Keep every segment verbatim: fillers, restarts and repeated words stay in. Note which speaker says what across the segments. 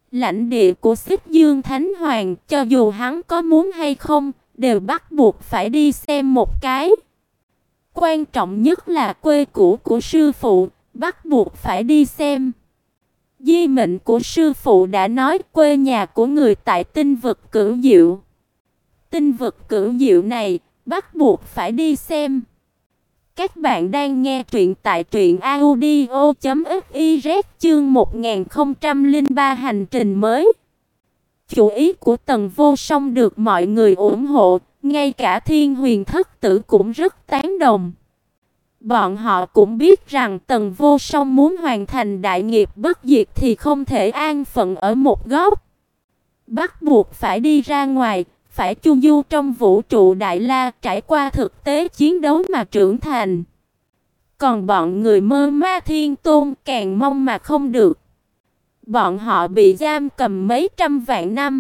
Speaker 1: lãnh địa của Xích Dương Thánh Hoàng, cho dù hắn có muốn hay không, đều bắt buộc phải đi xem một cái. Quan trọng nhất là quê cũ của sư phụ, bắt buộc phải đi xem. Di mệnh của sư phụ đã nói quê nhà của người tại tinh vực Cửu Diệu. Tinh vực Cửu Diệu này, bắt buộc phải đi xem. Các bạn đang nghe truyện tại truyện audio chấm fiz chương một nghìn không trăm lẻ ba hành trình mới. Chủ ý của Tần Vô Song được mọi người ủng hộ, ngay cả Thiên Huyền Thất Tử cũng rất tán đồng. Bọn họ cũng biết rằng Tần Vô Song muốn hoàn thành đại nghiệp bất diệt thì không thể an phận ở một góc. Bắt buộc phải đi ra ngoài, phải chu du trong vũ trụ đại la, trải qua thực tế chiến đấu mà trưởng thành. Còn bọn người Mơ Ma Thiên Tôn càng mong mà không được. Bọn họ bị giam cầm mấy trăm vạn năm,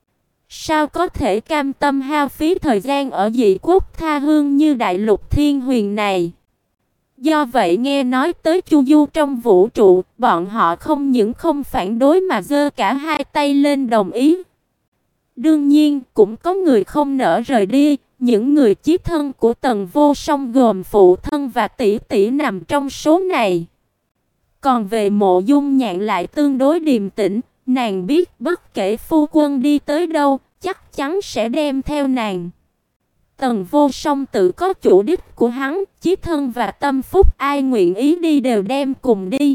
Speaker 1: sao có thể cam tâm hao phí thời gian ở dị quốc tha hương như đại lục Thiên Huyền này. Do vậy nghe nói tới chu du trong vũ trụ, bọn họ không những không phản đối mà giơ cả hai tay lên đồng ý. Đương nhiên, cũng có người không nỡ rời đi, những người chí thân của Tần Vô Song gồm phụ thân và tỷ tỷ nằm trong số này. Còn về Mộ Dung Nhạn lại tương đối điềm tĩnh, nàng biết bất kể phu quân đi tới đâu, chắc chắn sẽ đem theo nàng. Tần Vô Song tự có chủ đích của hắn, chí thân và tâm phúc ai nguyện ý đi đều đem cùng đi.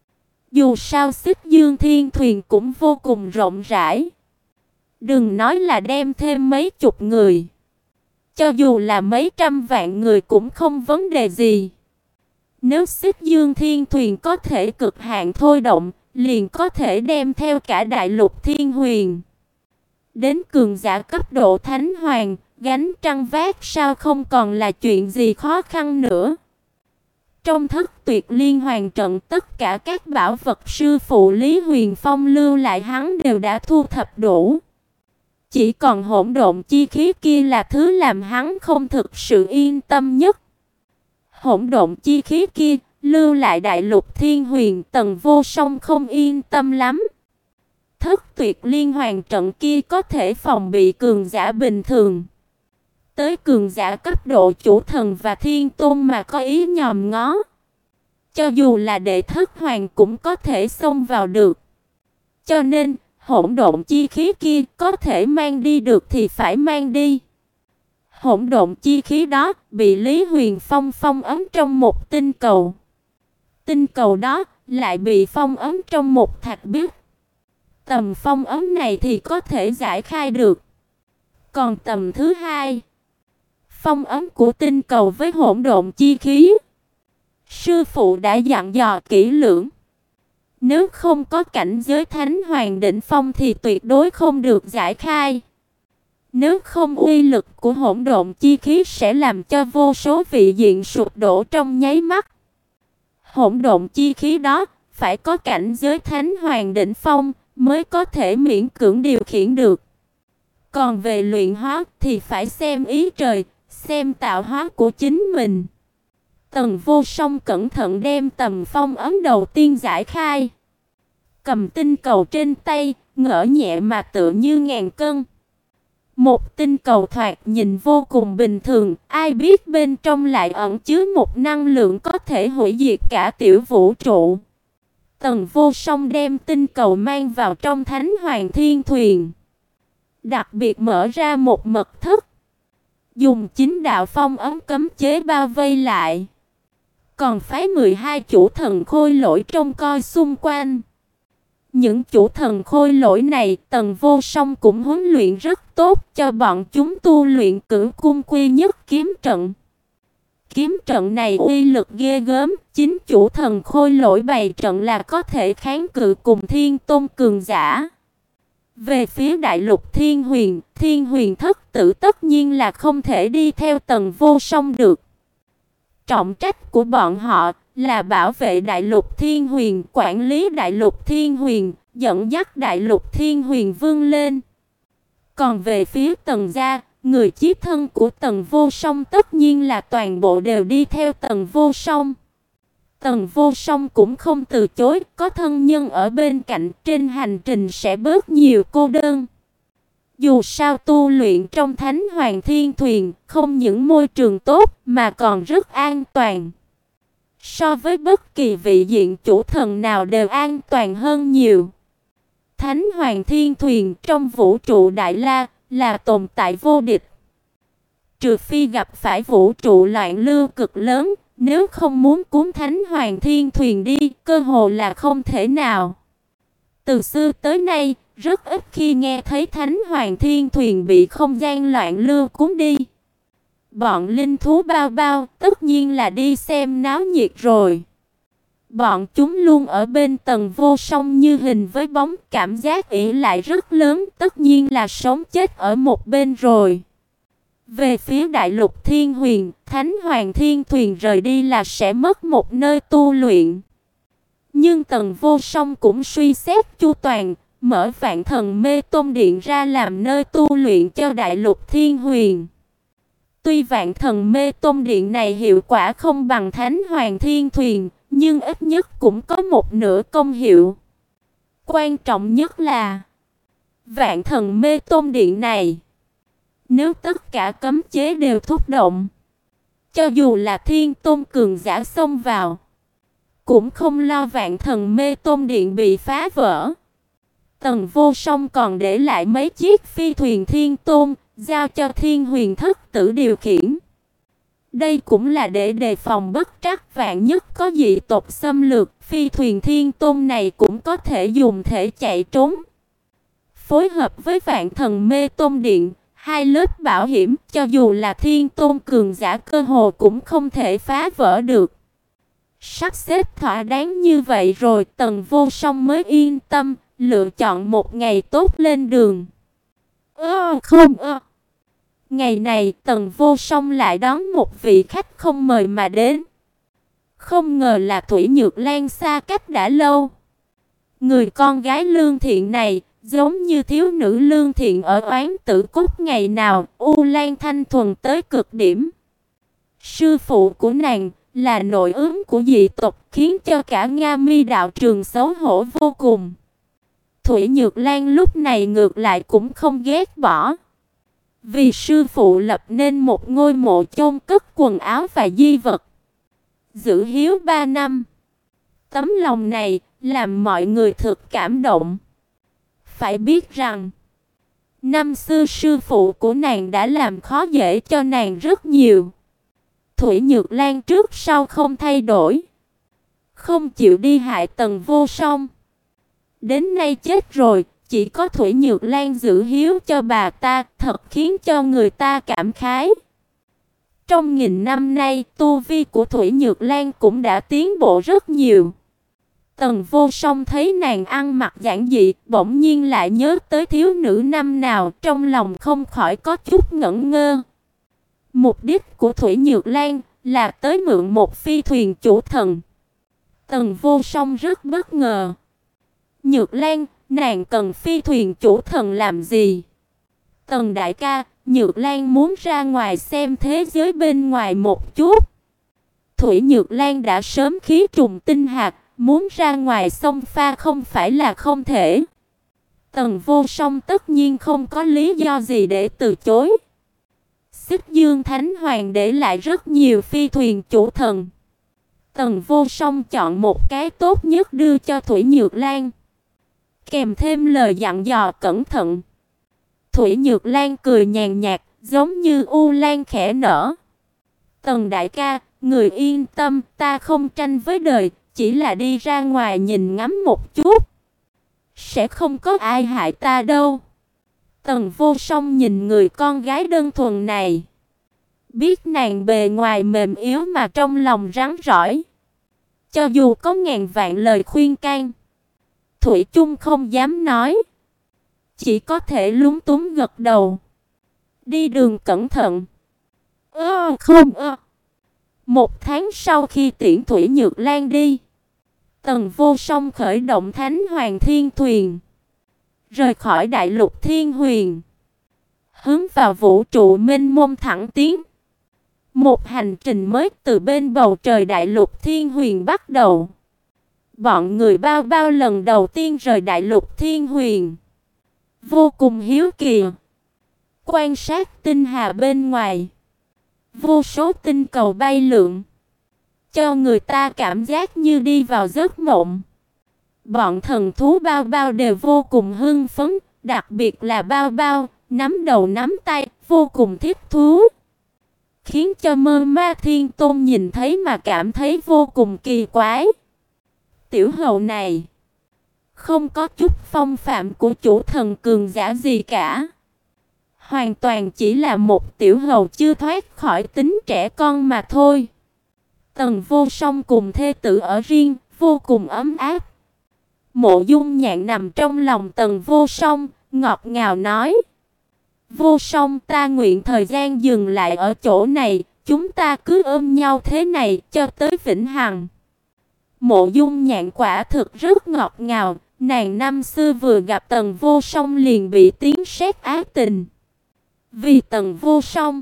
Speaker 1: Dù sao Xích Dương Thiên Thuyền cũng vô cùng rộng rãi. Đừng nói là đem thêm mấy chục người, cho dù là mấy trăm vạn người cũng không vấn đề gì. Nếu Xích Dương Thiên Thuyền có thể cực hạn thôi động, liền có thể đem theo cả đại lục Thiên Huyền. Đến cường giả cấp độ Thánh Hoàng, gánh trăng vác sao không còn là chuyện gì khó khăn nữa. Trong Thất Tuyệt Liên Hoàn trận, tất cả các bảo vật sư phụ Lý Huyền Phong lưu lại hắn đều đã thu thập đủ. Chỉ còn hỗn độn chi khí kia là thứ làm hắn không thực sự yên tâm nhất. Hỗn độn chi khí kia lưu lại đại lục Thiên Huyền, Tần Vô Song không yên tâm lắm. Thất Tuyệt Liên Hoàn trận kia có thể phòng bị cường giả bình thường. Tới cường giả cấp độ chủ thần và thiên tôn mà có ý nhòm ngó, cho dù là đệ thất hoàng cũng có thể xông vào được. Cho nên hỗn độn chi khí kia có thể mang đi được thì phải mang đi. Hỗn độn chi khí đó bị Lý Huyền Phong phong ấn trong một tinh cầu. Tinh cầu đó lại bị phong ấn trong một thạch bích. Tầm phong ấn này thì có thể giải khai được. Còn tầm thứ hai, phong ấn của tinh cầu với hỗn độn chi khí, sư phụ đã dặn dò kỹ lưỡng. Nếu không có cảnh giới Thánh Hoàng đỉnh phong thì tuyệt đối không được giải khai. Nếu không uy lực của hỗn độn chi khí sẽ làm cho vô số vị diện sụp đổ trong nháy mắt. Hỗn độn chi khí đó phải có cảnh giới Thánh Hoàng đỉnh phong mới có thể miễn cưỡng điều khiển được. Còn về luyện hóa thì phải xem ý trời, xem tạo hóa của chính mình. Tần Vô Song cẩn thận đem tầm phong ấn đầu tiên giải khai. Cầm tinh cầu trên tay, ngỡ nhẹ mà tựa như ngàn cân. Một tinh cầu thoạt nhìn vô cùng bình thường, ai biết bên trong lại ẩn chứa một năng lượng có thể hủy diệt cả tiểu vũ trụ. Tần Vô Song đem tinh cầu mang vào trong Thánh Hoàng Thiên Thuyền. Đặc biệt mở ra một mật thất, dùng chính đạo phong ấn cấm chế bao vây lại. Còn phái mười hai chủ thần khôi lỗi trông coi xung quanh. Những chủ thần khôi lỗi này Tần Vô Song cũng huấn luyện rất tốt cho bọn chúng tu luyện Cửu Cung Quy Nhất kiếm trận. Kiếm trận này uy lực ghê gớm, chính chủ thần khôi lỗi bày trận là có thể kháng cự cùng thiên tôn cường giả. Về phía đại lục Thiên Huyền, Thiên Huyền Thất Tử tất nhiên là không thể đi theo Tần Vô Song được. Trọng trách của bọn họ là bảo vệ đại lục Thiên Huyền, quản lý đại lục Thiên Huyền, dẫn dắt đại lục Thiên Huyền vươn lên. Còn về phía Tần gia, người chí thân của Tần Vô Song tất nhiên là toàn bộ đều đi theo Tần Vô Song. Tần Vô Song cũng không từ chối, có thân nhân ở bên cạnh, trên hành trình sẽ bớt nhiều cô đơn. Dù sao tu luyện trong Thánh Hoàng Thiên Thuyền không những môi trường tốt mà còn rất an toàn. So với bất kỳ vị diện chủ thần nào đều an toàn hơn nhiều. Thánh Hoàng Thiên Thuyền trong vũ trụ Đại La là tồn tại vô địch. Trừ phi gặp phải vũ trụ loạn lưu cực lớn, nếu không muốn cuốn Thánh Hoàng Thiên Thuyền đi, cơ hồ là không thể nào. Từ xưa tới nay, rất ít khi nghe thấy Thánh Hoàng Thiên Thuyền bị không gian loạn lưu cuốn đi. Bọn linh thú bao bao tất nhiên là đi xem náo nhiệt rồi. Bọn chúng luôn ở bên Tần Vô Song như hình với bóng, cảm giác ỷ lại rất lớn, tất nhiên là sống chết ở một bên rồi. Về phía Đại Lục Thiên Huyền, Thánh Hoàng Thiên Thuyền rời đi là sẽ mất một nơi tu luyện. Nhưng Tần Vô Song cũng suy xét chu toàn, mở Vạn Thần Mê Tôn Điện ra làm nơi tu luyện cho Đại Lục Thiên Huyền. Tuy Vạn Thần Mê Tôn Điện này hiệu quả không bằng Thánh Hoàng Thiên Thuyền, nhưng ít nhất cũng có một nửa công hiệu. Quan trọng nhất là Vạn Thần Mê Tôn Điện này, nếu tất cả cấm chế đều thúc động, cho dù là Thiên Tôn cường giả xông vào, cũng không lo Vạn Thần Mê Tôn Điện bị phá vỡ. Tần Vô Song còn để lại mấy chiếc phi thuyền Thiên Tôn, giao cho Thiên Huyền Thất Tử điều khiển. Đây cũng là để đề phòng bất trắc vạn nhất có dị tộc xâm lược, phi thuyền Thiên Tôn này cũng có thể dùng thể chạy trốn. Phối hợp với Vạn Thần Mê Tôn Điện, hai lớp bảo hiểm, cho dù là Thiên Tôn cường giả cơ hồ cũng không thể phá vỡ được. Sắp xếp thỏa đáng như vậy rồi, Tần Vô Song mới yên tâm, lựa chọn một ngày tốt lên đường. Ơ không ơ. Ngày này Tần Vô Song lại đón một vị khách không mời mà đến. Không ngờ là Thủy Nhược Lan xa cách đã lâu. Người con gái lương thiện này, giống như thiếu nữ lương thiện ở Oán Tử Cốt ngày nào, u lan thanh thuần tới cực điểm. Sư phụ của nàng là nội ứng của dị tộc, khiến cho cả Nga Mi đạo trường xấu hổ vô cùng. Thủy Nhược Lan lúc này ngược lại cũng không ghét bỏ. Vì sư phụ lập nên một ngôi mộ chôn cất quần áo và di vật. Giữ hiếu ba năm. Tấm lòng này làm mọi người thực cảm động. Phải biết rằng, năm xưa sư phụ của nàng đã làm khó dễ cho nàng rất nhiều. Thủy Nhược Lan trước sau không thay đổi, không chịu đi hại Tần Vô Song. Đến nay chết rồi, chỉ có Thủy Nhược Lan giữ hiếu cho bà ta, thật khiến cho người ta cảm khái. Trong nghìn năm nay, tu vi của Thủy Nhược Lan cũng đã tiến bộ rất nhiều. Tần Vô Song thấy nàng ăn mặc giản dị, bỗng nhiên lại nhớ tới thiếu nữ năm nào, trong lòng không khỏi có chút ngẩn ngơ. Mục đích của Thủy Nhược Lan là tới mượn một phi thuyền chủ thần. Tần Vô Song rất bất ngờ. Nhược Lan, nàng cần phi thuyền chủ thần làm gì? Tần đại ca, Nhược Lan muốn ra ngoài xem thế giới bên ngoài một chút. Thủy Nhược Lan đã sớm khí trùng tinh hạt, muốn ra ngoài xông pha không phải là không thể. Tần Vô Song tất nhiên không có lý do gì để từ chối. Xích Dương Thánh Hoàng để lại rất nhiều phi thuyền chủ thần. Tần Vô Song chọn một cái tốt nhất đưa cho Thủy Nhược Lan, kèm thêm lời dặn dò cẩn thận. Thủy Nhược Lan cười nhàn nhạt, giống như u lan khẽ nở. Tần đại ca, người yên tâm, ta không tranh với đời, chỉ là đi ra ngoài nhìn ngắm một chút. Sẽ không có ai hại ta đâu. Tần Vô Song nhìn người con gái đơn thuần này, biết nàng bề ngoài mềm yếu mà trong lòng rắn rỏi. Cho dù có ngàn vạn lời khuyên can, Thủy chung không dám nói, chỉ có thể lúng túng gật đầu. Đi đường cẩn thận. Ơ không ơ. Một tháng sau khi tiễn Thủy Nhược Lan đi, Tần Vô Song khởi động Thánh Hoàng Thiên Thuyền, rời khỏi Đại Lục Thiên Huyền, hướng vào vũ trụ mênh mông thẳng tiến. Một hành trình mới từ bên bầu trời đại lục Thiên Huyền bắt đầu. Bọn người Bao Bao lần đầu tiên rời đại lục Thiên Huyền, vô cùng hiếu kỳ quan sát tinh hà bên ngoài. Vô số tinh cầu bay lượn, cho người ta cảm giác như đi vào giấc mộng. Bọn thần thú Bao Bao đều vô cùng hưng phấn, đặc biệt là Bao Bao, nắm đầu nắm tay, vô cùng thích thú. Khiến cho Mơ Ma Thiên Tôn nhìn thấy mà cảm thấy vô cùng kỳ quái. Tiểu hầu này không có chút phong phạm của chủ thần cường giả gì cả. Hoàn toàn chỉ là một tiểu hầu chưa thoát khỏi tính trẻ con mà thôi. Tần Vô Song cùng thê tử ở riêng, vô cùng ấm áp. Mộ Dung Nhạn nằm trong lòng Tần Vô Song, ngọt ngào nói: Vô Song, ta nguyện thời gian dừng lại ở chỗ này, chúng ta cứ ôm nhau thế này cho tới vĩnh hằng. Mộ Dung Nhạn quả thực rất ngọt ngào, nàng năm xưa vừa gặp Tần Vô Song liền bị tiếng sét ái tình. Vì Tần Vô Song,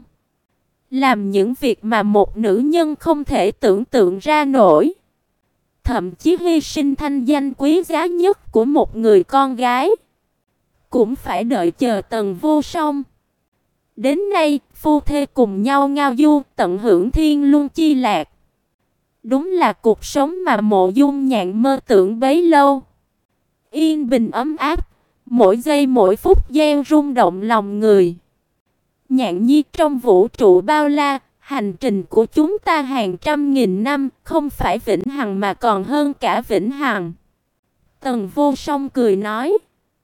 Speaker 1: làm những việc mà một nữ nhân không thể tưởng tượng ra nổi. Thậm chí hy sinh thanh danh quý giá nhất của một người con gái, cũng phải đợi chờ Tần Vô Song. Đến nay, phu thê cùng nhau ngao du, tận hưởng thiên luân chi lạc. Đúng là cuộc sống mà Mộ Dung Nhạn mơ tưởng bấy lâu. Yên bình ấm áp, mỗi giây mỗi phút giây rung động lòng người. Nhạn nhi, trong vũ trụ bao la, hành trình của chúng ta hàng trăm nghìn năm, không phải vĩnh hằng mà còn hơn cả vĩnh hằng. Tần Vô Song cười nói.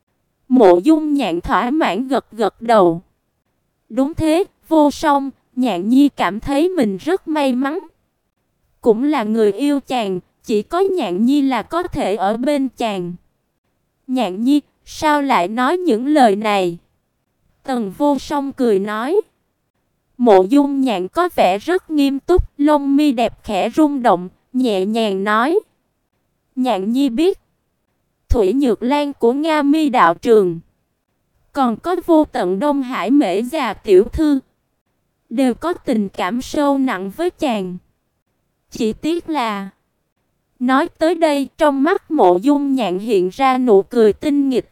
Speaker 1: Mộ Dung Nhạn thỏa mãn gật gật đầu. Đúng thế, Vô Song, Nhạn nhi cảm thấy mình rất may mắn. Cũng là người yêu chàng, chỉ có Nhạn nhi là có thể ở bên chàng. Nhạn nhi, sao lại nói những lời này? Tần Vô Song cười nói. Mộ Dung Nhạn có vẻ rất nghiêm túc, lông mi đẹp khẽ rung động, nhẹ nhàng nói. Nhạn nhi biết, Thủy Nhược Lan của Nga Mi đạo trường, còn có Vô Tận Đông Hải Mễ già tiểu thư, đều có tình cảm sâu nặng với chàng. Chỉ tiếc là... Nói tới đây, trong mắt Mộ Dung Nhạn hiện ra nụ cười tinh nghịch.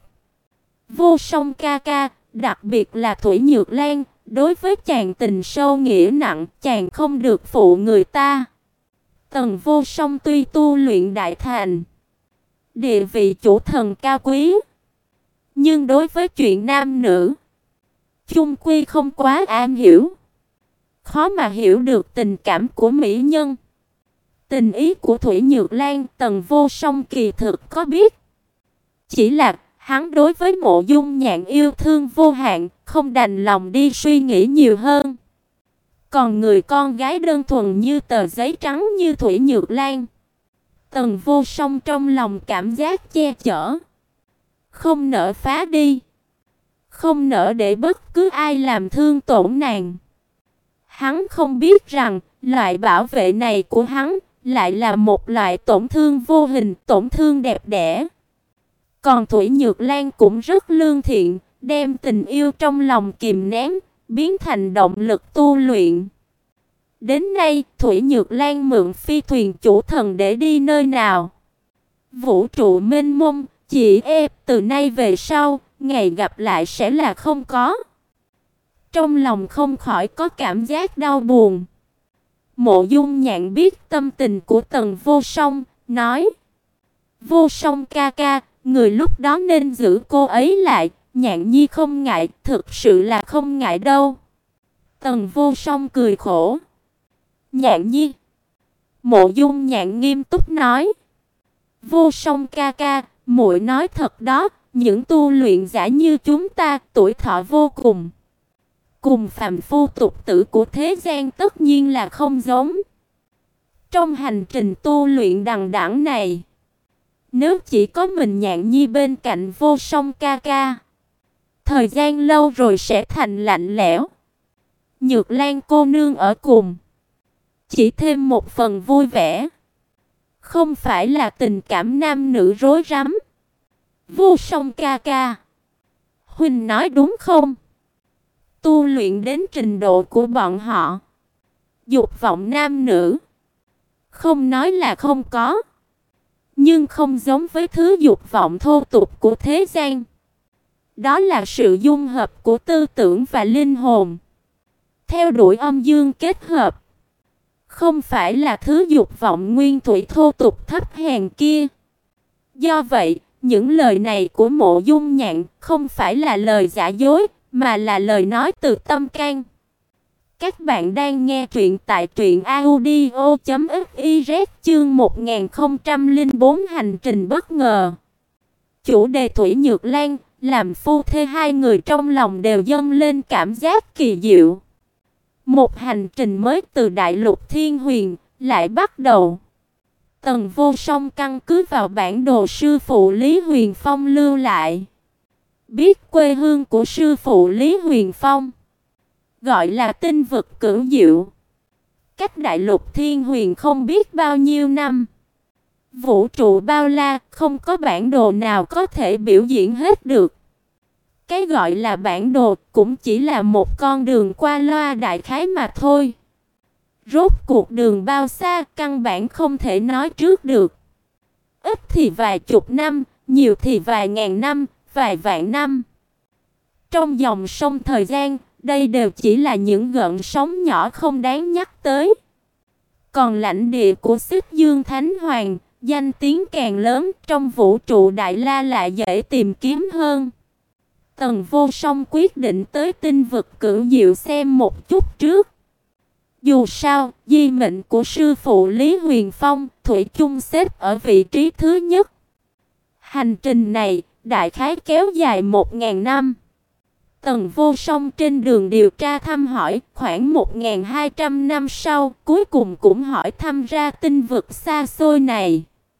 Speaker 1: Vô Song ca ca, đặc biệt là Thủy Nhược Lan, đối với chàng tình sâu nghĩa nặng, chàng không được phụ người ta. Tần Vô Song tuy tu luyện đại thành, địa vị chủ thần cao quý, nhưng đối với chuyện nam nữ, chung quy không quá am hiểu. Khó mà hiểu được tình cảm của mỹ nhân. Tình ý của Thủy Nhược Lan, Tần Vô Song kỳ thực có biết. Chỉ là hắn đối với Mộ Dung Nhạn yêu thương vô hạn, không đành lòng đi suy nghĩ nhiều hơn. Còn người con gái đơn thuần như tờ giấy trắng như Thủy Nhược Lan, Tần Vô Song trong lòng cảm giác che chở, không nỡ phá đi, không nỡ để bất cứ ai làm thương tổn nàng. Hắn không biết rằng, loại bảo vệ này của hắn lại là một loại tổn thương vô hình, tổn thương đẹp đẽ. Còn Thủy Nhược Lan cũng rất lương thiện, đem tình yêu trong lòng kìm nén, biến thành động lực tu luyện. Đến nay, Thủy Nhược Lan mượn phi thuyền chủ thần để đi nơi nào? Vũ trụ mênh mông, chị em, từ nay về sau, ngày gặp lại sẽ là không có. Trong lòng không khỏi có cảm giác đau buồn. Mộ Dung Nhạn biết tâm tình của Tần Vô Song, nói: Vô Song ca ca, người lúc đó nên giữ cô ấy lại, Nhạn nhi không ngại, thực sự là không ngại đâu. Tần Vô Song cười khổ. Nhạn nhi. Mộ Dung Nhạn nghiêm túc nói. Vô Song ca ca, muội nói thật đó, những tu luyện giả như chúng ta, tuổi thọ vô cùng, cùng phàm phu tục tử của thế gian tất nhiên là không giống. Trong hành trình tu luyện đằng đẵng này, nếu chỉ có mình Nhạn nhi bên cạnh Vô Song ca ca, thời gian lâu rồi sẽ thành lạnh lẽo. Nhược Lan cô nương ở cùng, chỉ thêm một phần vui vẻ, không phải là tình cảm nam nữ rối rắm. Vô Song ca ca, huynh nói đúng không? Tu luyện đến trình độ của bọn họ, Dục vọng nam nữ, không nói là không có, nhưng không giống với thứ dục vọng thô tục của thế gian. Đó là sự dung hợp của tư tưởng và linh hồn, theo đuổi âm dương kết hợp, không phải là thứ dục vọng nguyên thủy thô tục thấp hèn kia. Do vậy, những lời này của Mộ Dung Nhạn không phải là lời giả dối, mà là lời nói từ tâm can. Các bạn đang nghe truyện tại truyện audio chấm fiz chương một nghìn không trăm lẻ bốn hành trình bất ngờ. Chủ đề Thủy Nhược Lan, làm phu thê hai người trong lòng đều dâng lên cảm giác kỳ diệu. Một hành trình mới từ Đại Lục Thiên Huyền lại bắt đầu. Tần Vô Song căn cứ vào bản đồ sư phụ Lý Huyền Phong lưu lại, biết quê hương của sư phụ Lý Huyền Phong gọi là Tinh vực Cửu Diệu, cách Đại Lục Thiên Huyền không biết bao nhiêu năm. Vũ trụ bao la, không có bản đồ nào có thể biểu diễn hết được. Cái gọi là bản đồ cũng chỉ là một con đường qua loa đại khái mà thôi. Rốt cuộc đường bao xa căn bản không thể nói trước được. Ít thì vài chục năm, nhiều thì vài ngàn năm, vài vạn năm. Trong dòng sông thời gian, đây đều chỉ là những gợn sóng nhỏ không đáng nhắc tới. Còn lãnh địa của Xích Dương Thánh Hoàng, danh tiếng càng lớn, trong vũ trụ Đại La lại dễ tìm kiếm hơn. Tần Vô Song quyết định tới Tinh vực Cửu Diệu xem một chút trước. Dù sao, di mệnh của sư phụ Lý Huyền Phong thủy chung xếp ở vị trí thứ nhất. Hành trình này đại khái kéo dài một ngàn năm. Tần Vô Song trên đường điều tra thăm hỏi, khoảng một nghìn hai trăm năm sau, cuối cùng cũng hỏi thăm ra tinh vực xa xôi này.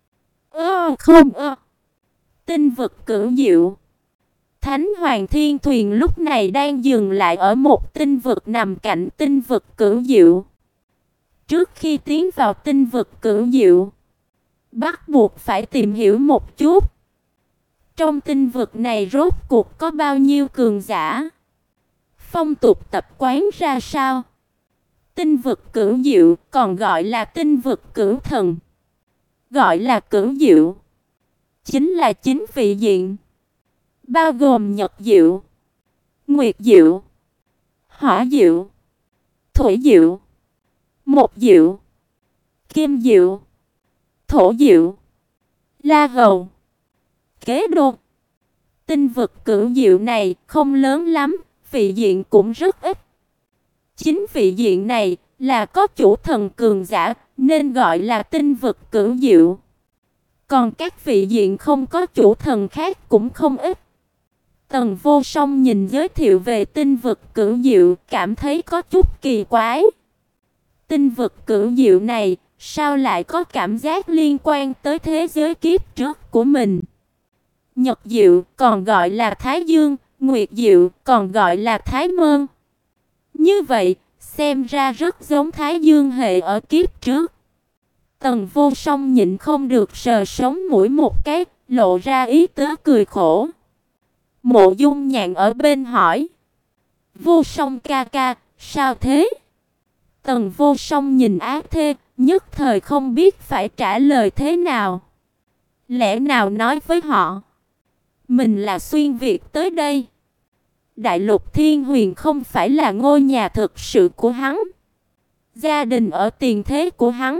Speaker 1: Ơ không ơ. Tinh vực Cửu Diệu. Thánh Hoàng Thiên Thuyền lúc này đang dừng lại ở một tinh vực nằm cạnh tinh vực Cửu Diệu. Trước khi tiến vào tinh vực Cửu Diệu, bắt buộc phải tìm hiểu một chút. Trong tinh vực này rốt cuộc có bao nhiêu cường giả? Phong tục tập quán ra sao? Tinh vực Cửu Diệu còn gọi là tinh vực Cửu Thần. Gọi là Cửu Diệu chính là chín vị diện, bao gồm Nhật Diệu, Nguyệt Diệu, Hỏa Diệu, Thủy Diệu, Mộc Diệu, Kim Diệu, Thổ Diệu, La Hầu, Kế Đô. Tinh vực Cửu Diệu này không lớn lắm, vị diện cũng rất ít. Chính vị diện này là có chủ thần cường giả nên gọi là tinh vực Cửu Diệu. Còn các vị diện không có chủ thần khác cũng không ít. Tần Vô Song nhìn giới thiệu về tinh vực Cửu Diệu, cảm thấy có chút kỳ quái. Tinh vực Cửu Diệu này sao lại có cảm giác liên quan tới thế giới kiếp trước của mình? Nhật Diệu còn gọi là Thái Dương, Nguyệt Diệu còn gọi là Thái Môn. Như vậy, xem ra rất giống Thái Dương hệ ở kiếp trước. Tần Vô Song nhịn không được sờ sống mũi một cái, lộ ra ý tứ cười khổ. Mộ Dung Nhạn ở bên hỏi: Vô Song ca ca, sao thế? Tần Vô Song nhìn Ác Thê, nhất thời không biết phải trả lời thế nào. Lẽ nào nói với họ mình là xuyên việt tới đây? Đại Lục Thiên Huyền không phải là ngôi nhà thực sự của hắn. Gia đình ở tiền thế của hắn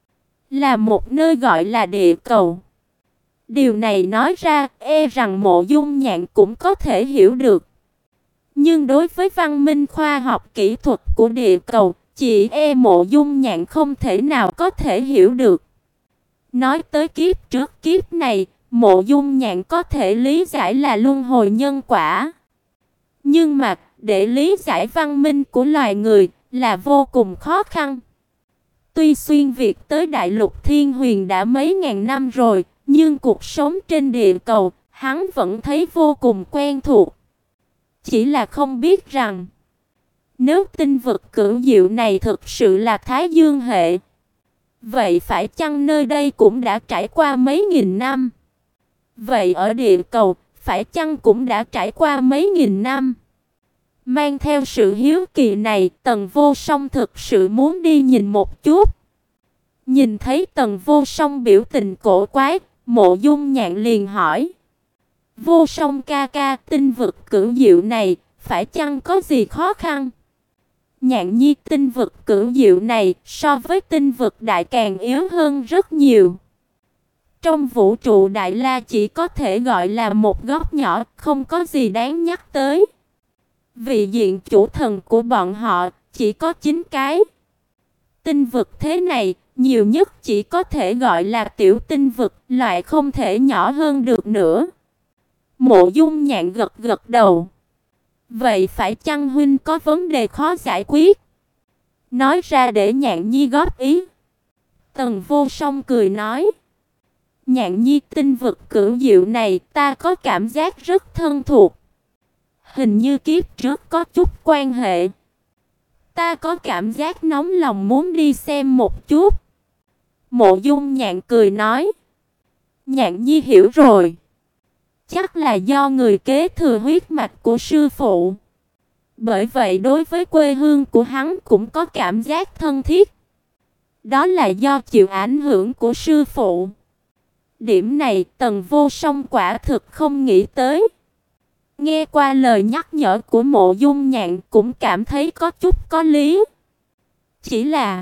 Speaker 1: là một nơi gọi là địa cầu. Điều này nói ra, e rằng Mộ Dung Nhạn cũng có thể hiểu được. Nhưng đối với văn minh khoa học kỹ thuật của địa cầu, chỉ e Mộ Dung Nhạn không thể nào có thể hiểu được. Nói tới kiếp trước kiếp này, Mộ Dung Nhạn có thể lý giải là luân hồi nhân quả. Nhưng mà, để lý giải văn minh của loài người là vô cùng khó khăn. Tuy xuyên việt tới Đại Lục Thiên Huyền đã mấy ngàn năm rồi, nhưng cuộc sống trên địa cầu, hắn vẫn thấy vô cùng quen thuộc. Chỉ là không biết rằng, nếu tinh vực Cửu Diệu này thực sự là Thái Dương hệ, vậy phải chăng nơi đây cũng đã trải qua mấy nghìn năm? Vậy ở địa cầu, phải chăng cũng đã trải qua mấy nghìn năm? Mang theo sự hiếu kỳ này, Tần Vô Song thực sự muốn đi nhìn một chút. Nhìn thấy Tần Vô Song biểu tình cổ quái, Mộ Dung Nhạn liền hỏi: Vô Song ca ca, tinh vực cửu diệu này, phải chăng có gì khó khăn? Nhạn nhi, tinh vực cửu diệu này, so với tinh vực đại càng yếu hơn rất nhiều. Trong vũ trụ đại la chỉ có thể gọi là một góc nhỏ, không có gì đáng nhắc tới. Vị diện chủ thần của bọn họ chỉ có chín cái. Tinh vực thế này, nhiều nhất chỉ có thể gọi là tiểu tinh vực, loại không thể nhỏ hơn được nữa. Mộ Dung Nhạn gật gật đầu. Vậy phải chăng huynh có vấn đề khó giải quyết? Nói ra để Nhạn nhi góp ý. Tần Vô Song cười nói: Nhạn nhi, tinh vực cửu diệu này ta có cảm giác rất thân thuộc. Hình như kiếp trước có chút quan hệ. Ta có cảm giác nóng lòng muốn đi xem một chút. Mộ Dung Nhạn cười nói: Nhạn nhi hiểu rồi. Chắc là do người kế thừa huyết mạch của sư phụ. Bởi vậy đối với quê hương của hắn cũng có cảm giác thân thiết. Đó là do chịu ảnh hưởng của sư phụ. Điểm này Tần Vô Song quả thực không nghĩ tới. Nghe qua lời nhắc nhở của Mộ Dung Nhạn cũng cảm thấy có chút có lý. Chỉ là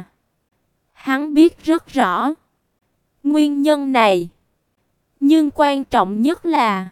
Speaker 1: hắn biết rất rõ nguyên nhân này. Nhưng quan trọng nhất là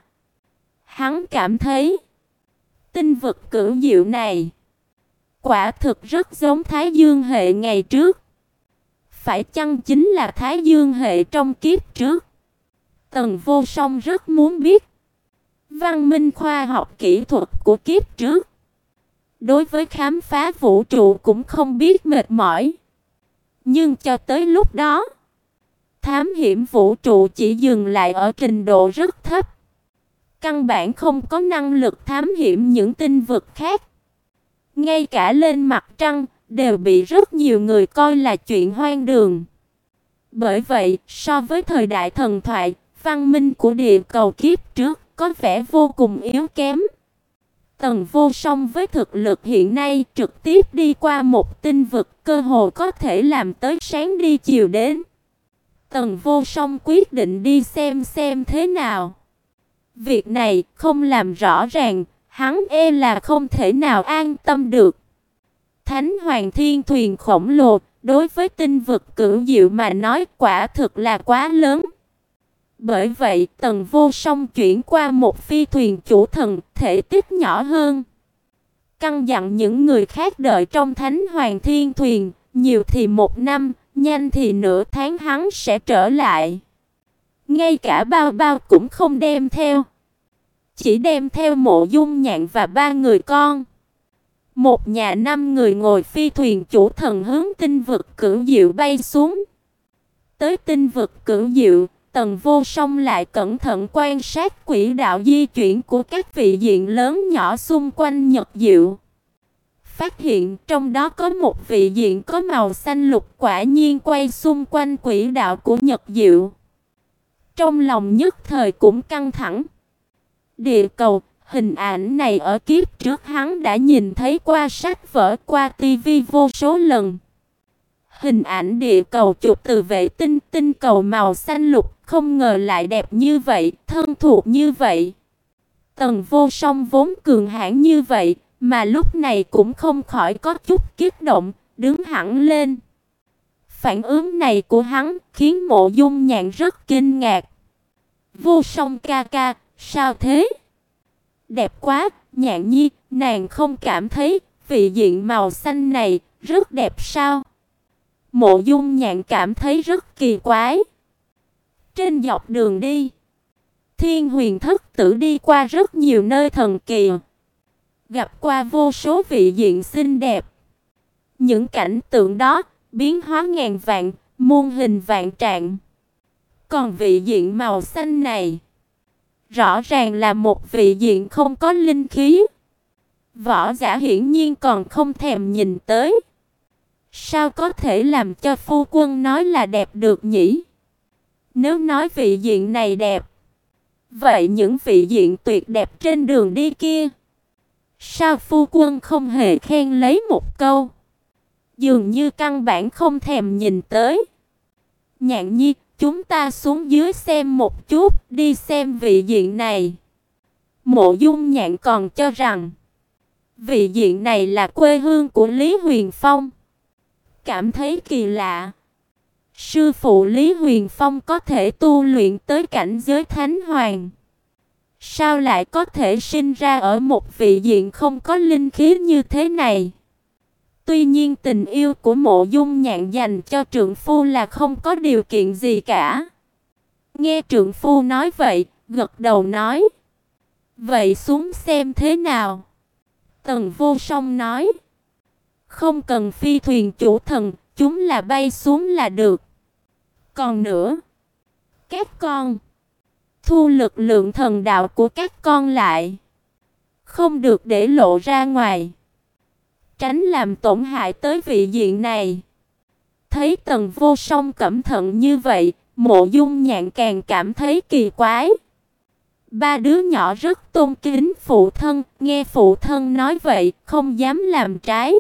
Speaker 1: hắn cảm thấy tinh vực cửu diệu này quả thực rất giống Thái Dương hệ ngày trước. Phải chăng chính là Thái Dương hệ trong kiếp trước? Tần Vô Song rất muốn biết văn minh khoa học kỹ thuật của kiếp trước. Đối với khám phá vũ trụ cũng không biết mệt mỏi. Nhưng cho tới lúc đó, thám hiểm vũ trụ chỉ dừng lại ở trình độ rất thấp. Căn bản không có năng lực thám hiểm những tinh vực khác. Ngay cả lên mặt trăng đều bị rất nhiều người coi là chuyện hoang đường. Bởi vậy, so với thời đại thần thoại, văn minh của địa cầu kiếp trước có vẻ vô cùng yếu kém. Tần Vô Song với thực lực hiện nay trực tiếp đi qua một tinh vực, cơ hồ có thể làm tới sáng đi chiều đến. Tần Vô Song quyết định đi xem xem thế nào. Việc này không làm rõ ràng, hắn e là không thể nào an tâm được. Thánh Hoàng Thiên thuyền khổng lồ, đối với tinh vực cửu diệu mà nói quả thực là quá lớn. Bởi vậy, Tần Vô Song chuyển qua một phi thuyền chủ thần, thể tích nhỏ hơn. Căn dặn những người khác đợi trong Thánh Hoàng Thiên thuyền, nhiều thì một năm, nhanh thì nửa tháng hắn sẽ trở lại. Ngay cả bao bao cũng không đem theo. Chỉ đem theo Mộ Dung Nhạn và ba người con. Một nhà năm người ngồi phi thuyền chủ thần hướng tinh vực cửu diệu bay xuống. Tới tinh vực cửu diệu, Tần Vô Song lại cẩn thận quan sát quỹ đạo di chuyển của các vị diện lớn nhỏ xung quanh Nhật Diệu. Phát hiện trong đó có một vị diện có màu xanh lục quả nhiên quay xung quanh quỹ đạo của Nhật Diệu. Trong lòng nhất thời cũng căng thẳng. Địa cầu, hình ảnh này ở kiếp trước hắn đã nhìn thấy qua sách vở, qua tivi vô số lần. Hình ảnh địa cầu chụp từ vệ tinh, tinh cầu màu xanh lục, không ngờ lại đẹp như vậy, thân thuộc như vậy. Tần Vô Song vốn cường hãn như vậy, mà lúc này cũng không khỏi có chút kích động, đứng hẳn lên. Phản ứng này của hắn khiến Mộ Dung Nhạn rất kinh ngạc. Vô Song ca ca, sao thế? Đẹp quá, Nhạn nhi, nàng không cảm thấy vị diện màu xanh này rất đẹp sao? Mộ Dung Nhạn cảm thấy rất kỳ quái. Trên dọc đường đi, Thiên Huyền Thất Tử đi qua rất nhiều nơi thần kỳ, gặp qua vô số vị diện xinh đẹp. Những cảnh tượng đó biến hóa ngàn vạn, muôn hình vạn trạng. Còn vị diện màu xanh này, rõ ràng là một vị diện không có linh khí. Võ giả hiển nhiên còn không thèm nhìn tới. Sao có thể làm cho phu quân nói là đẹp được nhỉ? Nếu nói vị diện này đẹp, vậy những vị diện tuyệt đẹp trên đường đi kia, Sao phu quân không hề khen lấy một câu? Dường như căn bản không thèm nhìn tới. Nhạn Nhi, chúng ta xuống dưới xem một chút, đi xem vị diện này. Mộ Dung Nhạn còn cho rằng vị diện này là quê hương của Lý Huyền Phong. Cảm thấy kỳ lạ. Sư phụ Lý Huyền Phong có thể tu luyện tới cảnh giới thánh hoàng. Sao lại có thể sinh ra ở một vị diện không có linh khí như thế này? Tuy nhiên tình yêu của Mộ Dung Nhạn dành cho trượng phu là không có điều kiện gì cả. Nghe trượng phu nói vậy, gật đầu nói. Vậy xuống xem thế nào? Tần Vô Song nói. Không cần phi thuyền chủ thần, chúng là bay xuống là được. Còn nữa, các con thu lực lượng thần đạo của các con lại, không được để lộ ra ngoài, tránh làm tổn hại tới vị diện này. Thấy Tần Vô Song cẩn thận như vậy, Mộ Dung Nhạn càng cảm thấy kỳ quái. Ba đứa nhỏ rất tôn kính phụ thân, nghe phụ thân nói vậy, không dám làm trái.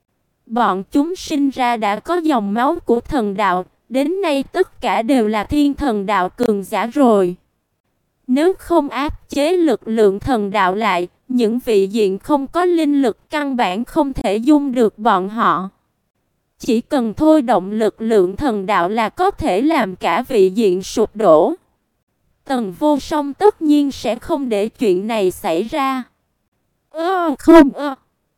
Speaker 1: Bọn chúng sinh ra đã có dòng máu của thần đạo, đến nay tất cả đều là thiên thần đạo cường giả rồi. Nếu không áp chế lực lượng thần đạo lại, những vị diện không có linh lực căn bản không thể dung được bọn họ. Chỉ cần thôi động lực lượng thần đạo là có thể làm cả vị diện sụp đổ. Tần Vô Song tất nhiên sẽ không để chuyện này xảy ra. Ơ không ơ.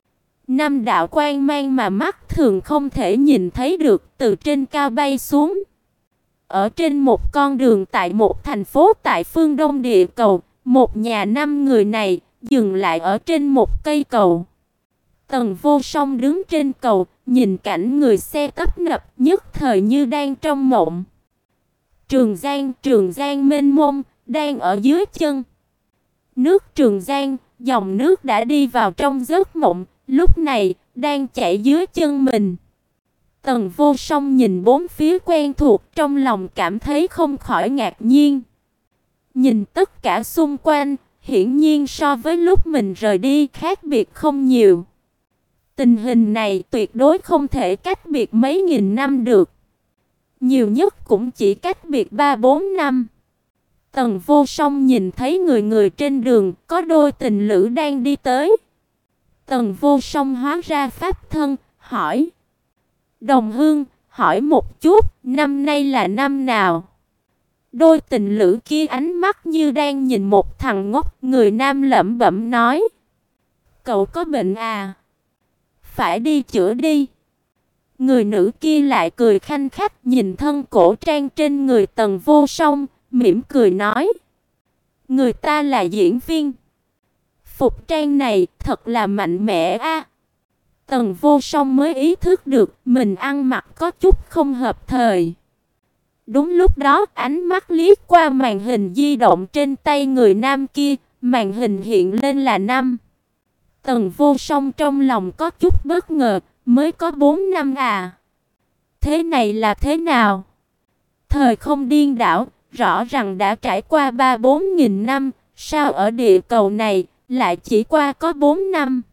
Speaker 1: Năm đạo quang mang mà mắt thường không thể nhìn thấy được từ trên cao bay xuống. Ở trên một con đường tại một thành phố tại phương đông địa cầu, một nhà năm người này dừng lại ở trên một cây cầu. Tần Vô Song đứng trên cầu, nhìn cảnh người xe tấp nập, nhất thời như đang trong mộng. Trường Giang, Trường Giang mênh mông, đang ở dưới chân. Nước Trường Giang, dòng nước đã đi vào trong giấc mộng, lúc này đang chảy dưới chân mình. Tần Vô Song nhìn bốn phía quen thuộc, trong lòng cảm thấy không khỏi ngạc nhiên. Nhìn tất cả xung quanh, hiển nhiên so với lúc mình rời đi khác biệt không nhiều. Tình hình này tuyệt đối không thể cách biệt mấy nghìn năm được. Nhiều nhất cũng chỉ cách biệt ba bốn năm. Tần Vô Song nhìn thấy người người trên đường, có đôi tình lữ đang đi tới. Tần Vô Song hóa ra pháp thân, hỏi. Đồng hương, hỏi một chút, năm nay là năm nào? Đôi tình lữ kia ánh mắt như đang nhìn một thằng ngốc, người nam lẩm bẩm nói. Cậu có bệnh à? Phải đi chữa đi. Người nữ kia lại cười khanh khách nhìn thân cổ trang trên người Tần Vô Song, mỉm cười nói. Người ta là diễn viên. Phục trang này thật là mạnh mẽ a. Tần Vô Song mới ý thức được mình ăn mặc có chút không hợp thời. Đúng lúc đó ánh mắt liếc qua màn hình di động trên tay người nam kia, màn hình hiện lên là năm. Tần Vô Song trong lòng có chút bất ngờ, mới có bốn năm à. Thế này là thế nào? Thời không điên đảo, rõ ràng đã trải qua ba bốn nghìn năm, sao ở địa cầu này lại chỉ qua có bốn năm?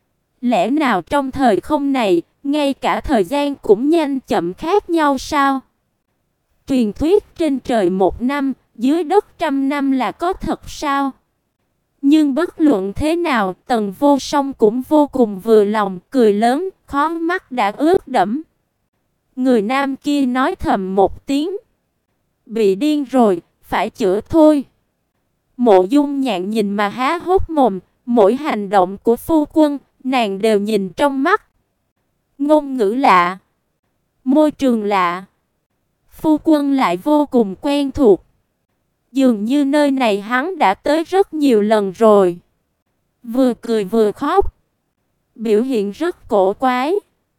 Speaker 1: Lẽ nào trong thời không này, ngay cả thời gian cũng nhanh chậm khác nhau sao? Truyền thuyết trên trời một năm, dưới đất trăm năm là có thật sao? Nhưng bất luận thế nào, Tần Vô Song cũng vô cùng vừa lòng, cười lớn, khóe mắt đã ướt đẫm. Người nam kia nói thầm một tiếng. Bị điên rồi, phải chữa thôi. Mộ Dung Nhạn nhìn mà há hốc mồm, mỗi hành động của phu quân, nàng đều nhìn trong mắt. Ngôn ngữ lạ, môi trường lạ, phu quân lại vô cùng quen thuộc. Dường như nơi này hắn đã tới rất nhiều lần rồi. Vừa cười vừa khóc, biểu hiện rất cổ quái.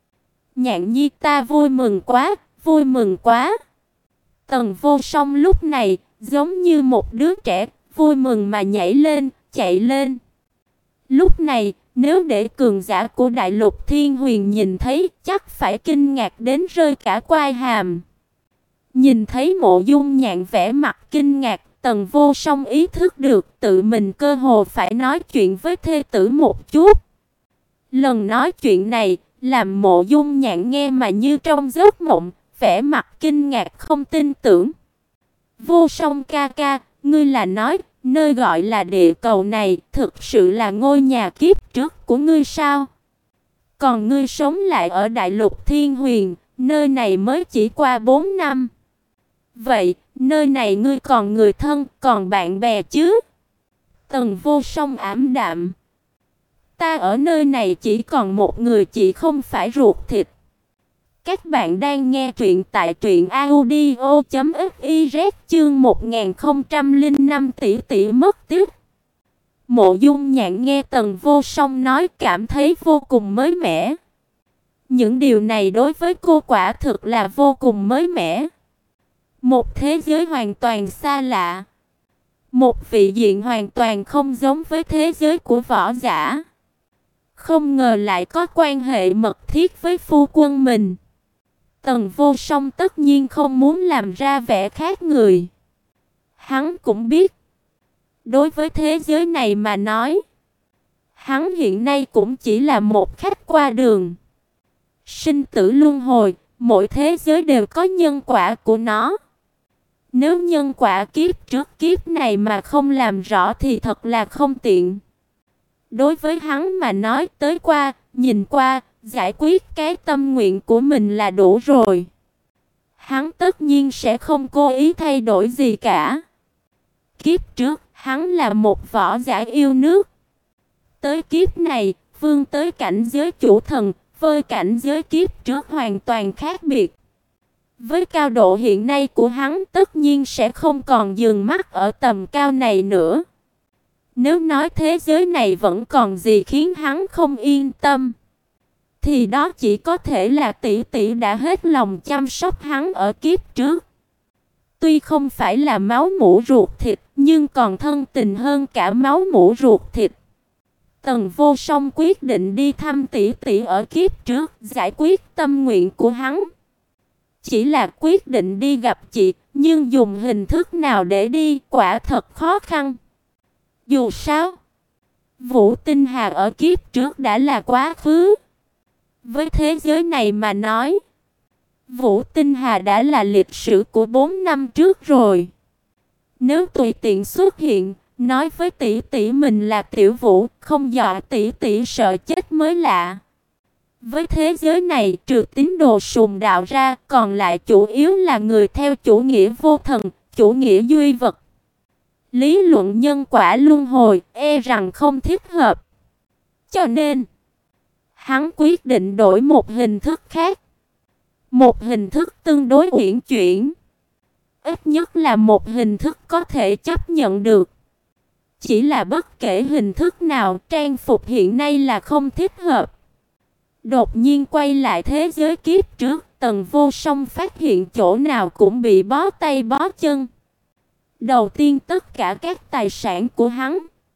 Speaker 1: Nhạn Nhi, ta vui mừng quá, vui mừng quá. Tần Vô Song lúc này giống như một đứa trẻ, vui mừng mà nhảy lên, chạy lên. Lúc này, nếu để cường giả của Đại Lục Thiên Huyền nhìn thấy, chắc phải kinh ngạc đến rơi cả quai hàm. Nhìn thấy Mộ Dung Nhạn vẻ mặt kinh ngạc, Tần Vô Song ý thức được tự mình cơ hồ phải nói chuyện với thê tử một chút. Lần nói chuyện này, làm Mộ Dung Nhạn nghe mà như trong giấc mộng, vẻ mặt kinh ngạc không tin tưởng. Vô Song ca ca, ngươi là nói, nơi gọi là địa cầu này thực sự là ngôi nhà kiếp trước của ngươi sao? Còn ngươi sống lại ở Đại Lục Thiên Huyền, nơi này mới chỉ qua bốn năm. Vậy, nơi này ngươi còn người thân, còn bạn bè chứ? Tần Vô Song ảm đạm. Ta ở nơi này chỉ còn một người chị không phải ruột thịt. Các bạn đang nghe truyện tại truyện audio chấm fiz chương một nghìn không trăm lẻ năm tỷ tỷ mất tiếc. Mộ Dung Nhạn nghe Tần Vô Song nói cảm thấy vô cùng mới mẻ. Những điều này đối với cô quả thực là vô cùng mới mẻ. Một thế giới hoàn toàn xa lạ. Một vị diện hoàn toàn không giống với thế giới của võ giả. Không ngờ lại có quan hệ mật thiết với phu quân mình. Tần Vô Song tất nhiên không muốn làm ra vẻ khác người. Hắn cũng biết, đối với thế giới này mà nói, hắn hiện nay cũng chỉ là một khách qua đường. Sinh tử luân hồi, mỗi thế giới đều có nhân quả của nó. Nếu nhân quả kiếp trước kiếp này mà không làm rõ thì thật là không tiện. Đối với hắn mà nói, tới qua, nhìn qua, giải quyết cái tâm nguyện của mình là đủ rồi. Hắn tất nhiên sẽ không cố ý thay đổi gì cả. Kiếp trước, hắn là một võ giả yêu nước. Tới kiếp này, vươn tới cảnh giới chủ thần, với cảnh giới kiếp trước hoàn toàn khác biệt. Với cao độ hiện nay của hắn, tất nhiên sẽ không còn dừng mắt ở tầm cao này nữa. Nếu nói thế giới này vẫn còn gì khiến hắn không yên tâm, thì đó chỉ có thể là tỷ tỷ đã hết lòng chăm sóc hắn ở kiếp trước. Tuy không phải là máu mủ ruột thịt, nhưng còn thân tình hơn cả máu mủ ruột thịt. Tần Vô Song quyết định đi thăm tỷ tỷ ở kiếp trước, giải quyết tâm nguyện của hắn. Chỉ là quyết định đi gặp chị, nhưng dùng hình thức nào để đi, quả thật khó khăn. Dù sao, Vũ Tinh Hà ở kiếp trước đã là quá khứ. Với thế giới này mà nói, Vũ Tinh Hà đã là lịch sử của bốn năm trước rồi. Nếu tùy tiện xuất hiện, nói với tỷ tỷ mình là Tiểu Vũ, không dọa tỷ tỷ sợ chết mới lạ. Với thế giới này, trừ tín đồ sùng đạo ra, còn lại chủ yếu là người theo chủ nghĩa vô thần, chủ nghĩa duy vật. Lý luận nhân quả luân hồi, e rằng không thích hợp. Cho nên, hắn quyết định đổi một hình thức khác. Một hình thức tương đối uyển chuyển. Ít nhất là một hình thức có thể chấp nhận được. Chỉ là bất kể hình thức nào, trang phục hiện nay là không thích hợp. Đột nhiên quay lại thế giới kiếp trước, Tần Vô Song phát hiện chỗ nào cũng bị bó tay bó chân. Đầu tiên tất cả các tài sản của hắn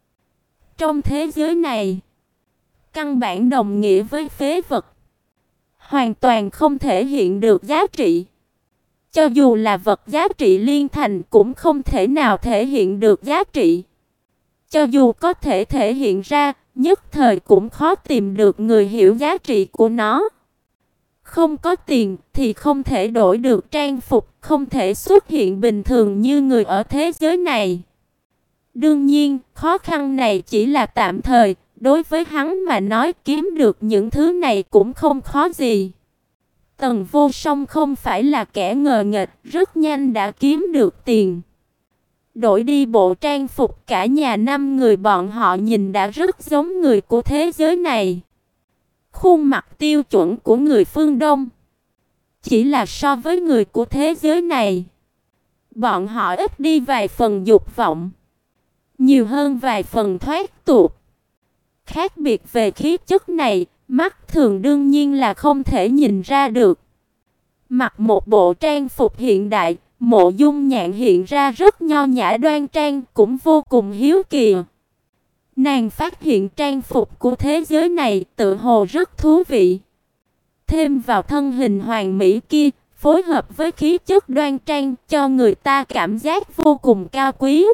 Speaker 1: trong thế giới này căn bản đồng nghĩa với phế vật, hoàn toàn không thể hiện được giá trị. Cho dù là vật giá trị liên thành cũng không thể nào thể hiện được giá trị. Cho dù có thể thể hiện ra, nhất thời cũng khó tìm được người hiểu giá trị của nó. Không có tiền thì không thể đổi được trang phục, không thể xuất hiện bình thường như người ở thế giới này. Đương nhiên, khó khăn này chỉ là tạm thời, đối với hắn mà nói kiếm được những thứ này cũng không khó gì. Tần Vô Song không phải là kẻ ngờ nghệch, rất nhanh đã kiếm được tiền. Đổi đi bộ trang phục, cả nhà năm người bọn họ nhìn đã rất giống người của thế giới này. Khuôn mặt tiêu chuẩn của người phương Đông. Chỉ là so với người của thế giới này, bọn họ ít đi vài phần dục vọng, nhiều hơn vài phần thoát tục. Khác biệt về khí chất này, mắt thường đương nhiên là không thể nhìn ra được. Mặc một bộ trang phục hiện đại, Mộ Dung Nhạn hiện ra rất nho nhã đoan trang, cũng vô cùng hiếu kỳ. Nàng phát hiện trang phục của thế giới này tự hồ rất thú vị. Thêm vào thân hình hoàn mỹ kia, phối hợp với khí chất đoan trang cho người ta cảm giác vô cùng cao quý.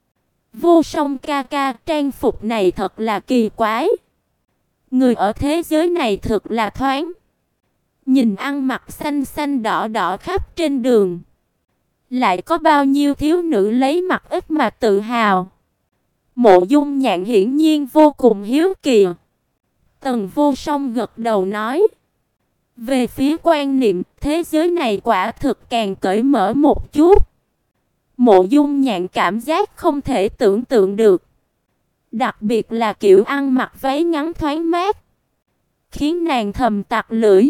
Speaker 1: Vô Song ca ca, trang phục này thật là kỳ quái. Người ở thế giới này thật là thoáng. Nhìn ăn mặc xanh xanh đỏ đỏ khắp trên đường. Lại có bao nhiêu thiếu nữ lấy mặt ít mà tự hào. Mộ Dung Nhạn hiển nhiên vô cùng hiếu kỳ. Tần Vô Song gật đầu nói. Về phía quan niệm, thế giới này quả thực càng cởi mở một chút. Mộ Dung Nhạn cảm giác không thể tưởng tượng được. Đặc biệt là kiểu ăn mặc váy ngắn thoáng mát, khiến nàng thầm tặc lưỡi.